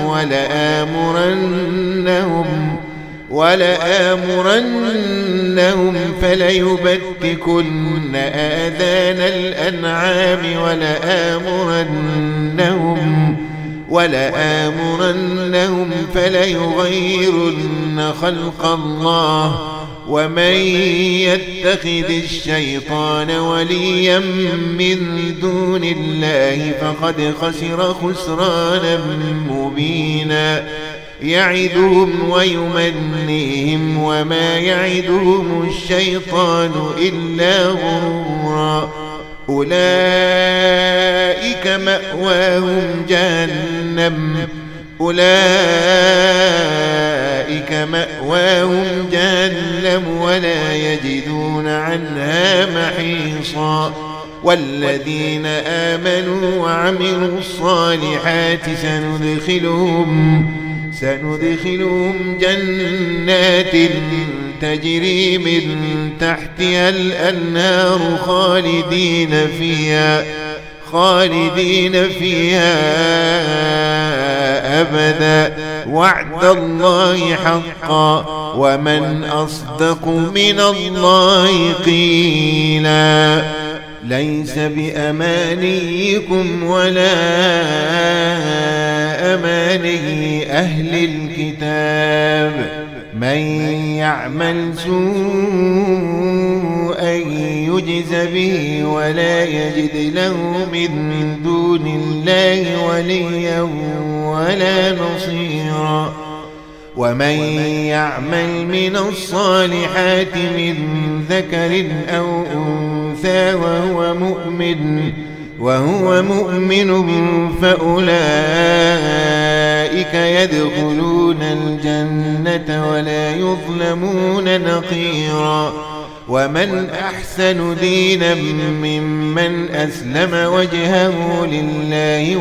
ولآمرنهم فليبتكن آذان الأنعام ولآمرنهم فليغيرن خلق الله ومن يتخذ الشيطان وليا من دون الله فقد خسر خسرانا مبينا يعدهم ويمنيهم وما يعدهم الشيطان إلا غرورا أولئك مأواهم جهنم ولا يجدون عنها محيصا والذين آمنوا وعملوا الصالحات سندخلهم جنات تجري من تحتها الأنهار خالدين فيها أبدا وعد الله حقا ومن أصدق من الله قيلا ليس بأمانيكم ولا أماني أهل الكتاب من يعمل سوءا يجز به ولا يجد له من دون الله وليا ولا نصيرا ومن يعمل من الصالحات من ذكر أو أنثى وهو مؤمن فأولئك يدخلون الجنة ولا يظلمون نقيرا ومن أحسن دينا ممن أسلم وجهه لله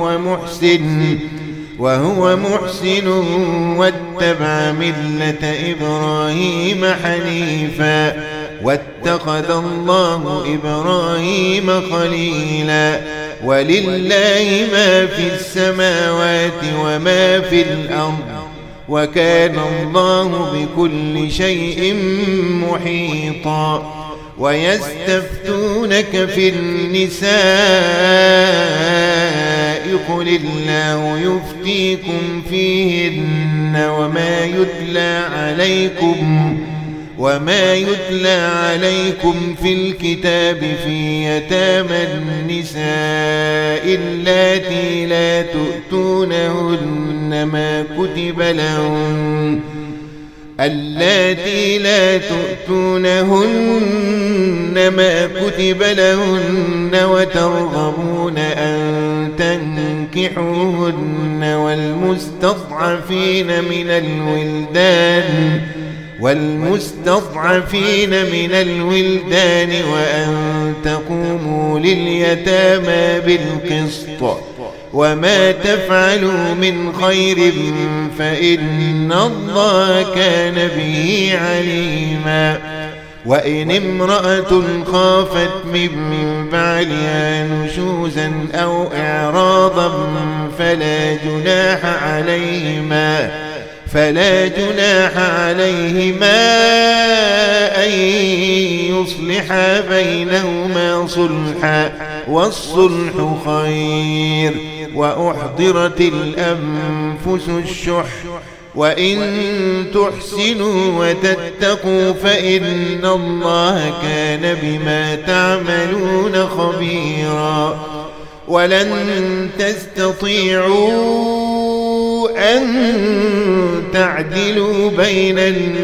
وهو محسن واتبع ملة إبراهيم حنيفا واتخذ الله إبراهيم خليلا ولله ما في السماوات وما في الأرض وكان الله بكل شيء محيطا ويستفتونك في النساء قل الله يفتيكم فيهن وما يتلى عليكم في الكتاب في يتامى النساء اللاتي لا تؤتونهن ما كتب لهن وترغبون أن تنكحوهن والمستضعفين من الولدان وأن تقوموا لليتامى بالقسط وما تفعلوا من خير فإن الله كان به عليما وإن امرأة خافت من بعلها نشوزا أو إعراضا فلا جناح عليهما أن يصلحا بينهما صلحا والصلح خير وأحضرت الأنفس الشح وإن تحسنوا وتتقوا فإن الله كان بما تعملون خبيرا ولن تستطيعوا أن تعدلوا بين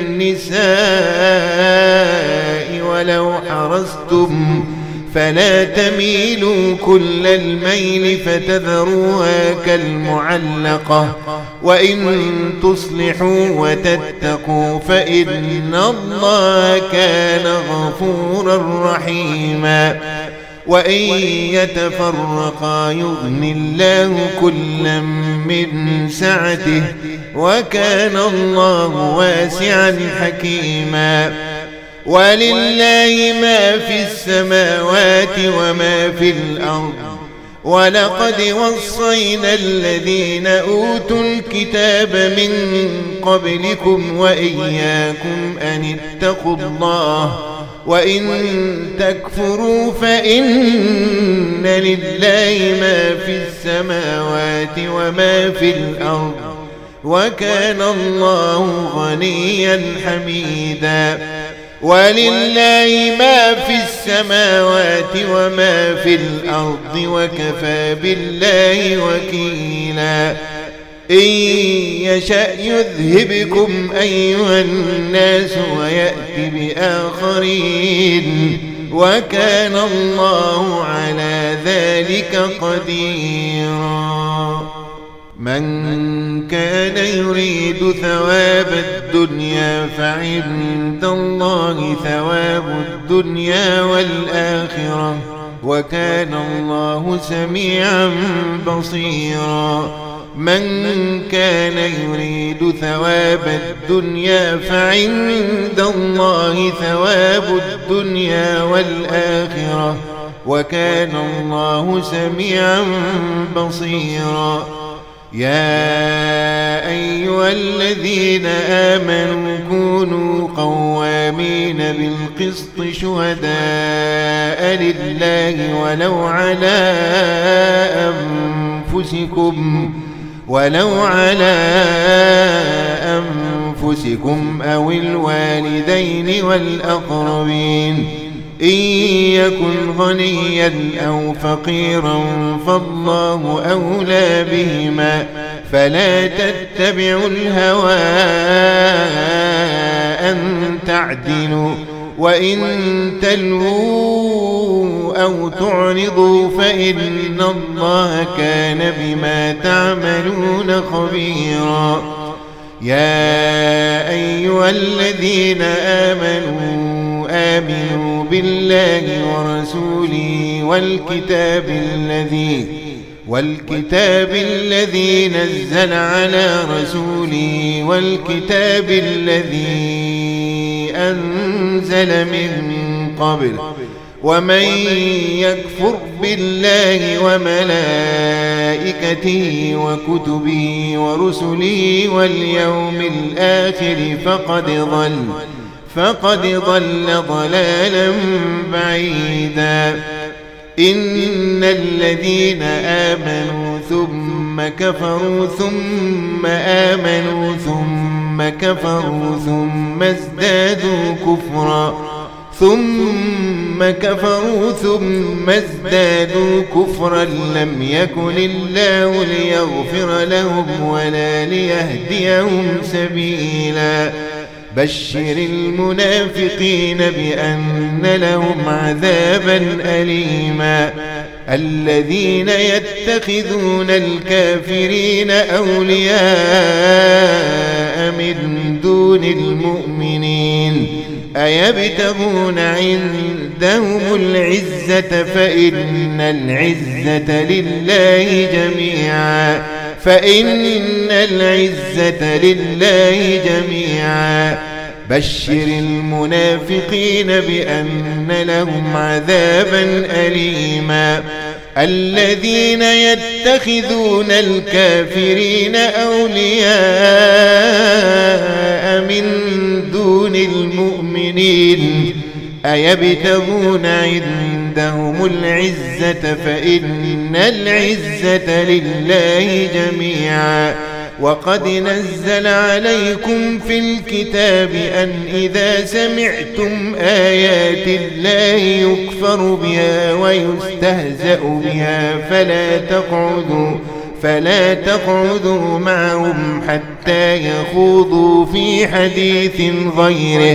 النساء ولو حرصتم فلا تميلوا كل الميل فتذروها كالمعلقة وإن تصلحوا وتتقوا فإن الله كان غفورا رحيما وإن يتفرقا يغن الله كلا من سعته وكان الله واسعا حكيما ولله ما في السماوات وما في الأرض ولقد وصينا الذين أوتوا الكتاب من قبلكم وإياكم أن اتقوا الله وإن تكفروا فإن لله ما في السماوات وما في الأرض وكان الله غنيا حميدا. ولله ما في السماوات وما في الأرض وكفى بالله وكيلا. إن يشأ يذهبكم أيها الناس ويأتي بآخرين وكان الله على ذلك قديرا. من كان يريد ثواب الدنيا فعند الله ثواب الدنيا والآخرة وكان الله سميعا بصيرا. من كان يريد ثواب الدنيا فعند الله ثواب الدنيا والآخرة وكان الله سميعا بصيرا. يا أيها الذين آمنوا كونوا قوامين بالقسط شهداء لله ولو على أنفسكم أو الوالدين والأقربين. إن يكن غنيا أو فقيرا فالله أولى بهما فلا تتبعوا الهوى أن تعدلوا وإن تلووا أو تعرضوا فإن الله كان بما تعملون خبيرا. يا أيها الذين آمنوا بالله ورسوله والكتاب الذي نزل على رسوله والكتاب الذي أنزل من قبل ومن يكفر بالله وملائكته وكتبه ورسله واليوم الآخر فقد ضل ضلالا بعيدا. إن الذين آمنوا ثم كفروا ثم آمنوا ثم كفروا ثم ازدادوا كفرا لم يكن الله ليغفر لهم ولا ليهديهم سبيلا. بشر المنافقين بأن لهم عذابا أليما. الذين يتخذون الكافرين أولياء من دون المؤمنين أيبتغون عندهم العزة فإن العزة لله جميعا. بشر المنافقين بأن لهم عذابا أليما. الذين يتخذون الكافرين أولياء من دون المؤمنين أيبتغون عندهم العزة فإن العزة لله جميعا. وقد نزل عليكم في الكتاب أن إذا سمعتم آيات الله يكفر بها ويستهزأ بها فلا تقعدوا معهم حتى يخوضوا في حديث غيره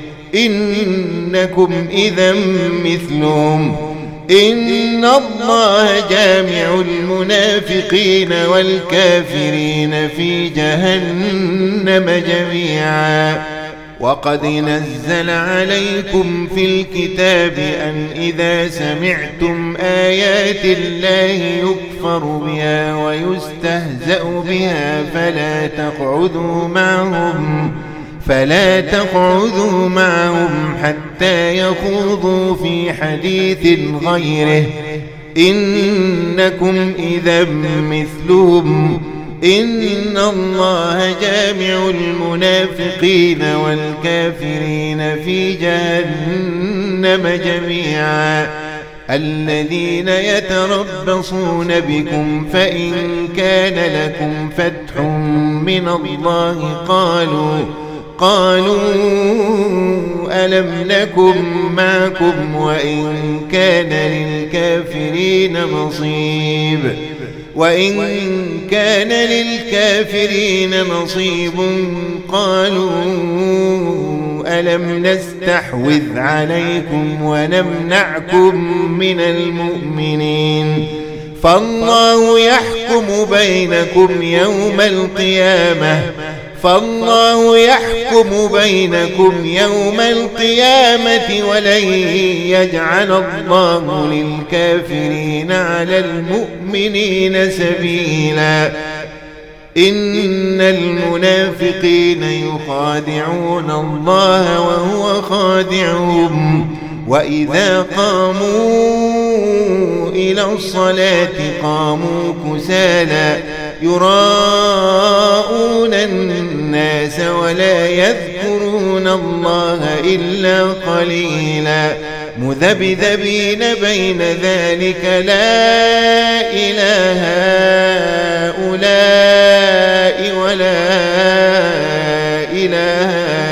إنكم إذا مثلهم. إن الله جامع المنافقين والكافرين في جهنم جميعا. وقد نزل عليكم في الكتاب أن إذا سمعتم آيات الله يكفر بها ويستهزأ بها فلا تقعدوا معهم حتى يخوضوا في حديث غيره إنكم إذا مثلهم. إن الله جامع المنافقين والكافرين في جهنم جميعا. الذين يتربصون بكم فإن كان لكم فتح من الله قالوا ألم نكن معكم وإن كان للكافرين نصيب قالوا ألم نستحوذ عليكم ونمنعكم من المؤمنين فالله يحكم بينكم يوم القيامة ولن يجعل الله للكافرين على المؤمنين سبيلا. إن المنافقين يخادعون الله وهو خادعهم وإذا قاموا إلى الصلاة قاموا كسالى يراءون الناس ولا يذكرون الله إلا قليلا مذبذبين بين ذلك لا إله هؤلاء ولا إله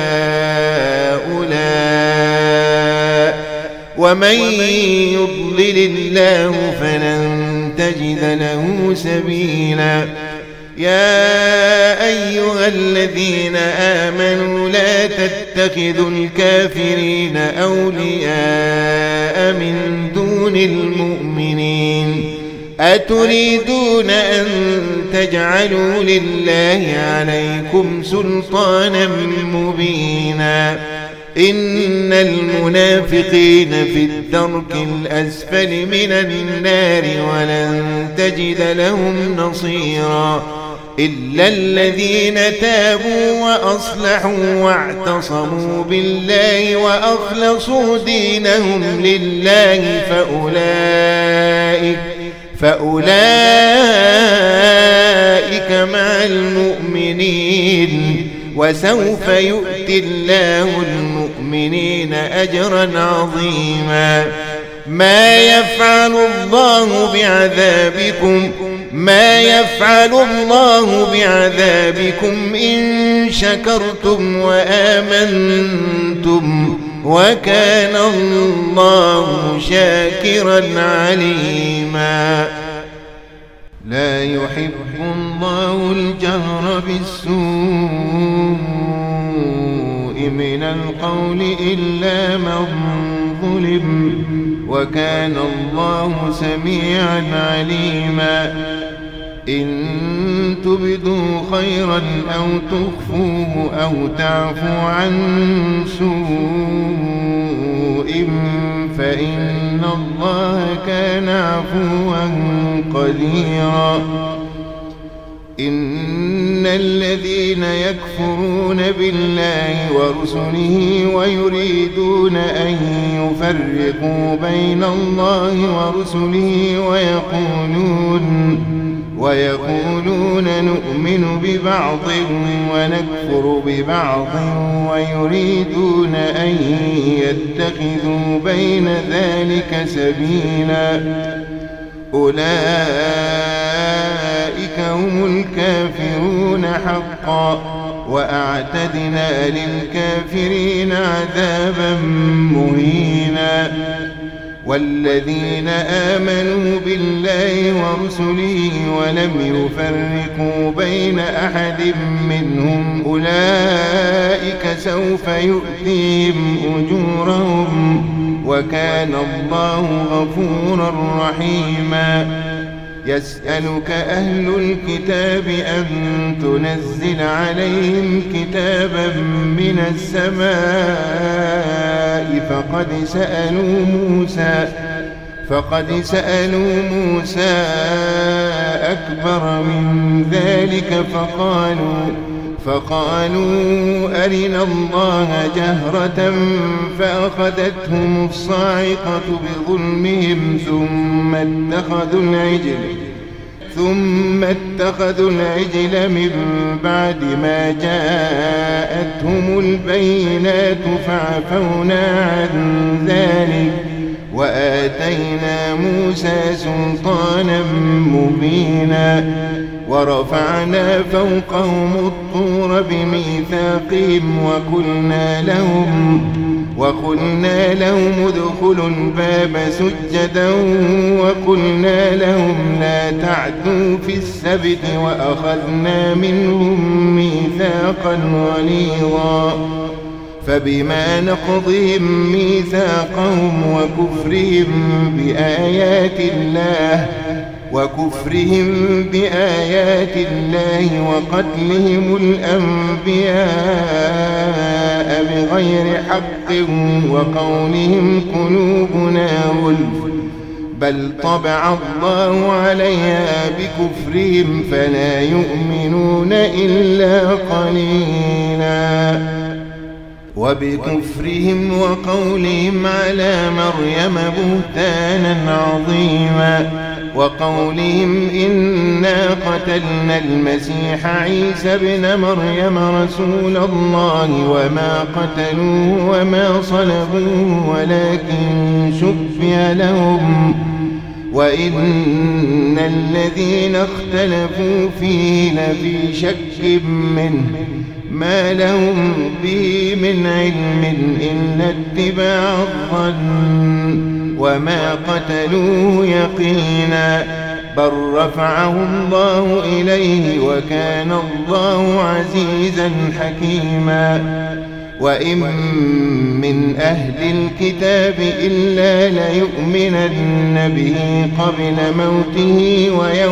هؤلاء ومن يضلل الله فلن تجد له سبيلا. يا أيها الذين آمنوا لا تتخذوا الكافرين أولياء من دون المؤمنين أتريدون أن تجعلوا لله عليكم سلطانا مبينا. إن المنافقين في الدرك الأسفل من النار ولن تجد لهم نصيرا إلا الذين تابوا وأصلحوا واعتصموا بالله وأخلصوا دينهم لله فأولئك مع المؤمنين وسوف يؤتي الله المؤمنين أجرا عظيما. ما يفعل الله بعذابكم إن شكرتم وآمنتم وكان الله شاكرا عليما. لا يحب الله الجهر بالسوء من القول إلا من ظلم وكان الله سميعا عليما. إن تبدوا خيرا أو تخفوه أو تعفو عن سوء فإن الله كان عفوا قديرا. إن الذين يكفرون بالله ورسله ويريدون أن يفرقوا بين الله ورسله ويقولون نؤمن ببعض ونكفر ببعض ويريدون أن يتخذوا بين ذلك سبيلا أولئك هم الكافرون حقا وأعتدنا للكافرين عذابا مهينا. والذين آمنوا بالله ورسله ولم يفرقوا بين أحد منهم أولئك سوف يؤتيهم أجورهم وكان الله غفورا رحيما. يسألك أهل الكتاب أن تنزل عليهم كتابا من السماء فقد سألوا موسى أكبر من ذلك فقالوا أرنا الله جهرة فأخذتهم الصاعقة بظلمهم ثم اتخذوا العجل من بعد ما جاءتهم البينات فعفونا عن ذلك وآتينا موسى سلطانا مبينا ورفعنا فوقهم الطور بميثاقهم وقلنا لهم ادخلوا الباب سجدا وقلنا لهم لا تعدوا في السبت وأخذنا منهم ميثاقا غليظا فبما نقضهم ميثاقهم وكفرهم بآيات الله وقتلهم الأنبياء بغير حق وقولهم قلوبنا غلف بل طبع الله عليها بكفرهم فلا يؤمنون إلا قليلا وبكفرهم وقولهم على مريم بهتانا عظيما وقولهم إنا قتلنا المسيح عيسى ابن مريم رسول الله وما قتلوه وما صلبوه ولكن شبه لهم وإن الذين اختلفوا فيه لفي شك منه ما لهم به من علم إلا اتباع الظن وما قتلوه يقينا بل رفعه الله إليه وكان الله عزيزا حكيما وإن من أهل الكتاب إلا ليؤمنن به قبل موته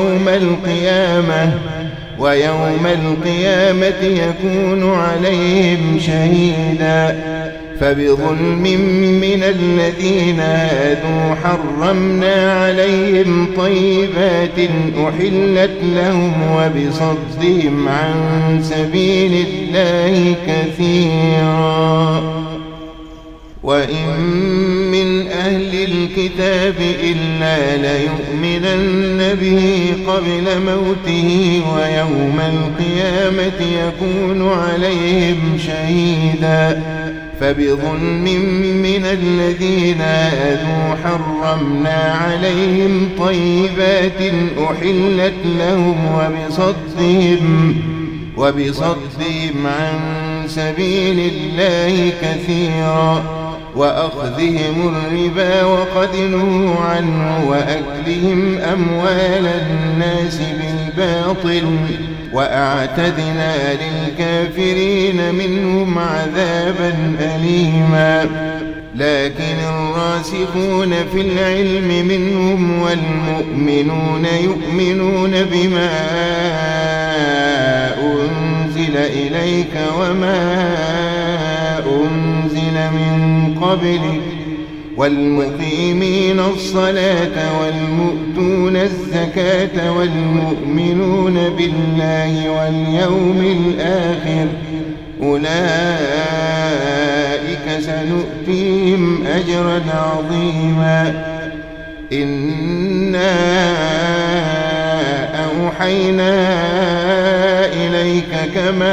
ويوم القيامة يكون عليهم شهيدا فبظلم من الذين هادوا حرمنا عليهم طيبات أحلت لهم وبصدهم عن سبيل الله كثيرا وإن من أهل الكتاب إلا ليؤمنن به قبل موته ويوم القيامة يكون عليهم شهيدا فبظلم من الذين هادوا حرمنا عليهم طيبات أحلت لهم وبصدهم عن سبيل الله كثيرا وأخذهم الربا وقد نهوا عنه وأكلهم أموال الناس بالباطل وأعتدنا للكافرين منهم عذابا أليما لكن الراسخون في العلم منهم والمؤمنون يؤمنون بما أنزل إليك وما أنزل من قبلك والمقيمين الصلاة والمؤتون الزكاة والمؤمنون بالله واليوم الآخر أولئك سنؤتيهم أجرا عظيما إنا أوحينا إليك كما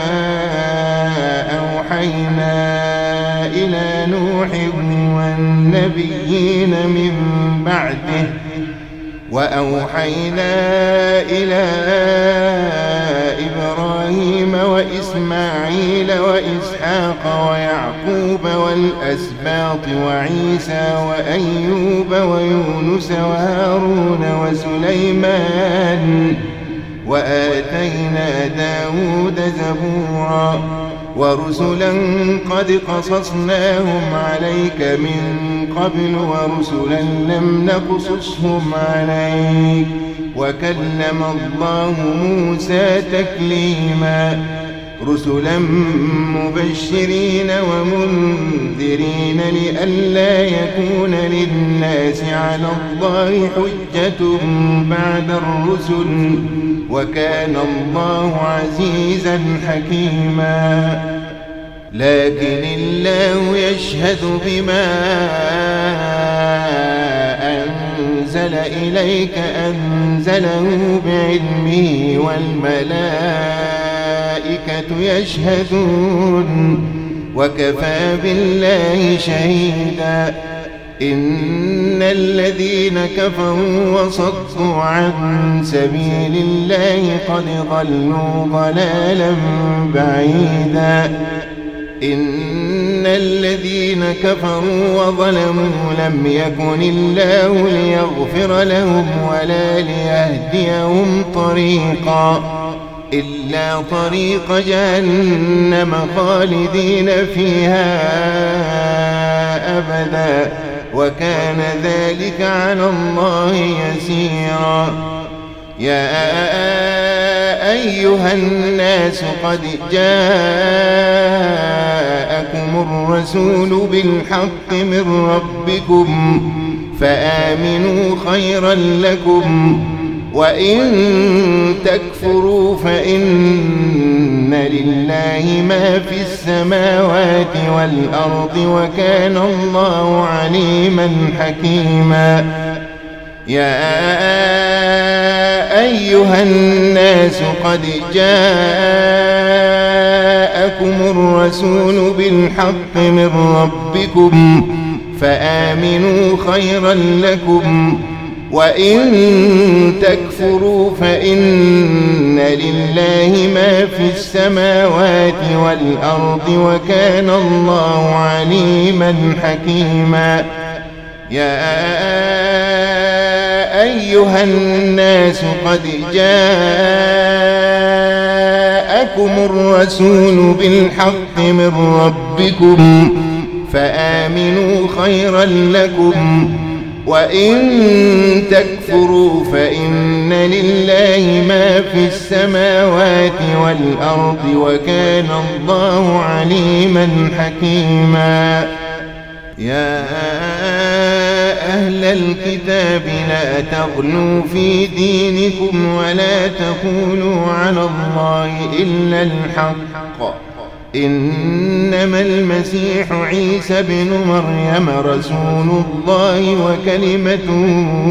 أوحينا إلى نوح والنبيين من بعده وأوحينا إلى إبراهيم وإسماعيل وإسحاق ويعقوب والأسباط وعيسى وأيوب ويونس وهارون وسليمان وآتينا داود زبورا ورسلا قد قصصناهم عليك من قبل ورسلا لم نقصصهم عليك وكلم الله موسى تكليما رسلا مبشرين ومنذرين لئلا يكون للناس على الله حجة بعد الرسل وكان الله عزيزا حكيما لكن الله يشهد بما أنزل أنزل إليك أنزله بعلمه والملائكة يشهدون وكفى بالله شهيدا إن الذين كفروا وصدوا عن سبيل الله قد ضلوا ضلالا بعيدا إن الذين كفروا وظلموا لم يكن الله ليغفر لهم ولا ليهديهم طريقا إلا طريق جهنم خالدين فيها أبدا وكان ذلك على الله يسيرا يا أيها الناس قد جاءكم الرسول بالحق من ربكم فآمنوا خيرا لكم وإن تكفروا فإن لله ما في السماوات والأرض وكان الله عليما حكيما يا أيها الناس قد جاءكم الرسول بالحق من ربكم فآمنوا خيرا لكم وإن تكفروا فإن لله ما في السماوات والأرض وكان الله عليما حكيما يا أيها الناس قد جاءكم الرسول بالحق من ربكم فآمنوا خيرا لكم وإن تكفروا فإن لله ما في السماوات والأرض وكان الله عليما حكيما يا أهل الكتاب لا تغلوا في دينكم ولا تقولوا على الله إلا الحق إنما المسيح عيسى بن مريم رسول الله وكلمته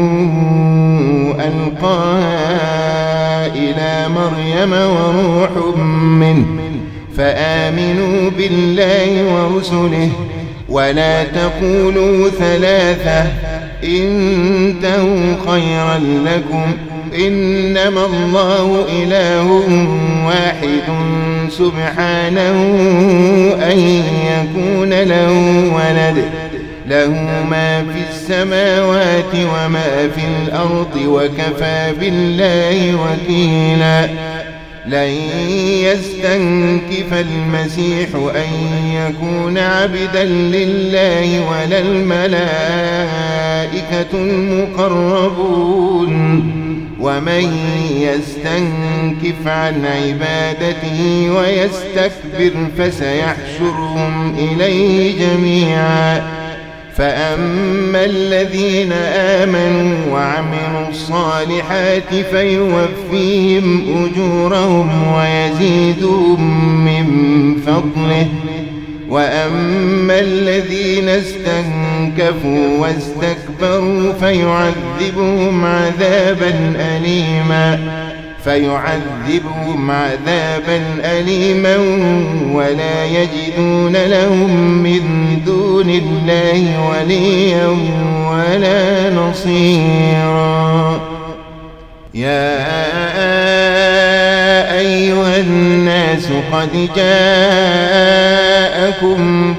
ألقاها إلى مريم وروح منه فآمنوا بالله ورسله ولا تقولوا ثلاثة انتهوا خيرا لكم إنما الله إله واحد سبحانه أن يكون له ولد له ما في السماوات وما في الأرض وكفى بالله وكيلا لن يستنكف المسيح أن يكون عبدا لله ولا الملائكة المقربون ومن يستنكف عن عبادته ويستكبر فسيحشرهم إليه جميعا فأما الذين آمنوا وعملوا الصالحات فيوفيهم أجورهم ويزيدهم من فضله وأما الذين استنكفوا واستكبروا فيعذبهم عذابا أليما ولا يجدون لهم من دون الله وليا ولا نصيرا يا أيها الناس قد جاءكم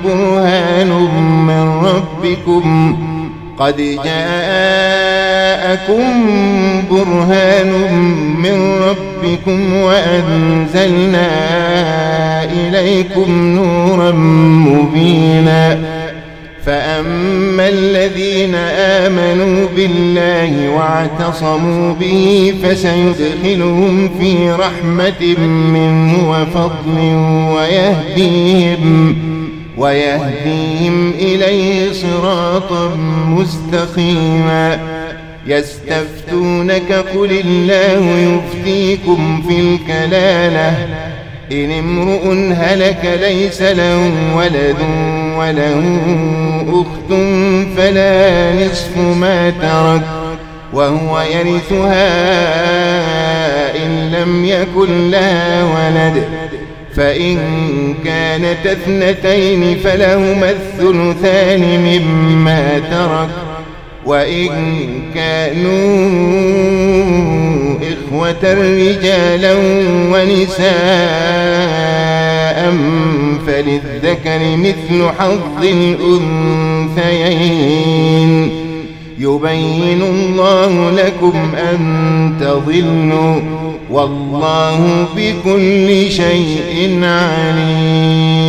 برهان من ربكم وأنزلنا إليكم نورا مبينا فأما الذين آمنوا بالله واعتصموا به فسيدخلهم في رحمة منه وفضل ويهديهم إليه صراطا مستقيما يستفتونك قل الله يفتيكم في الكلالة إن امرؤ هلك ليس له ولد وله أخت فلا نصف ما ترك وهو يرثها إن لم يكن لها ولد، فإن كانت اثنتين فلهما الثلثان مما ترك، وإن كانوا إخوة رجالا ونساء فللذكر مثل حظ الأنثيين، يبين الله لكم أن تضلوا، والله بكل شيء عليم.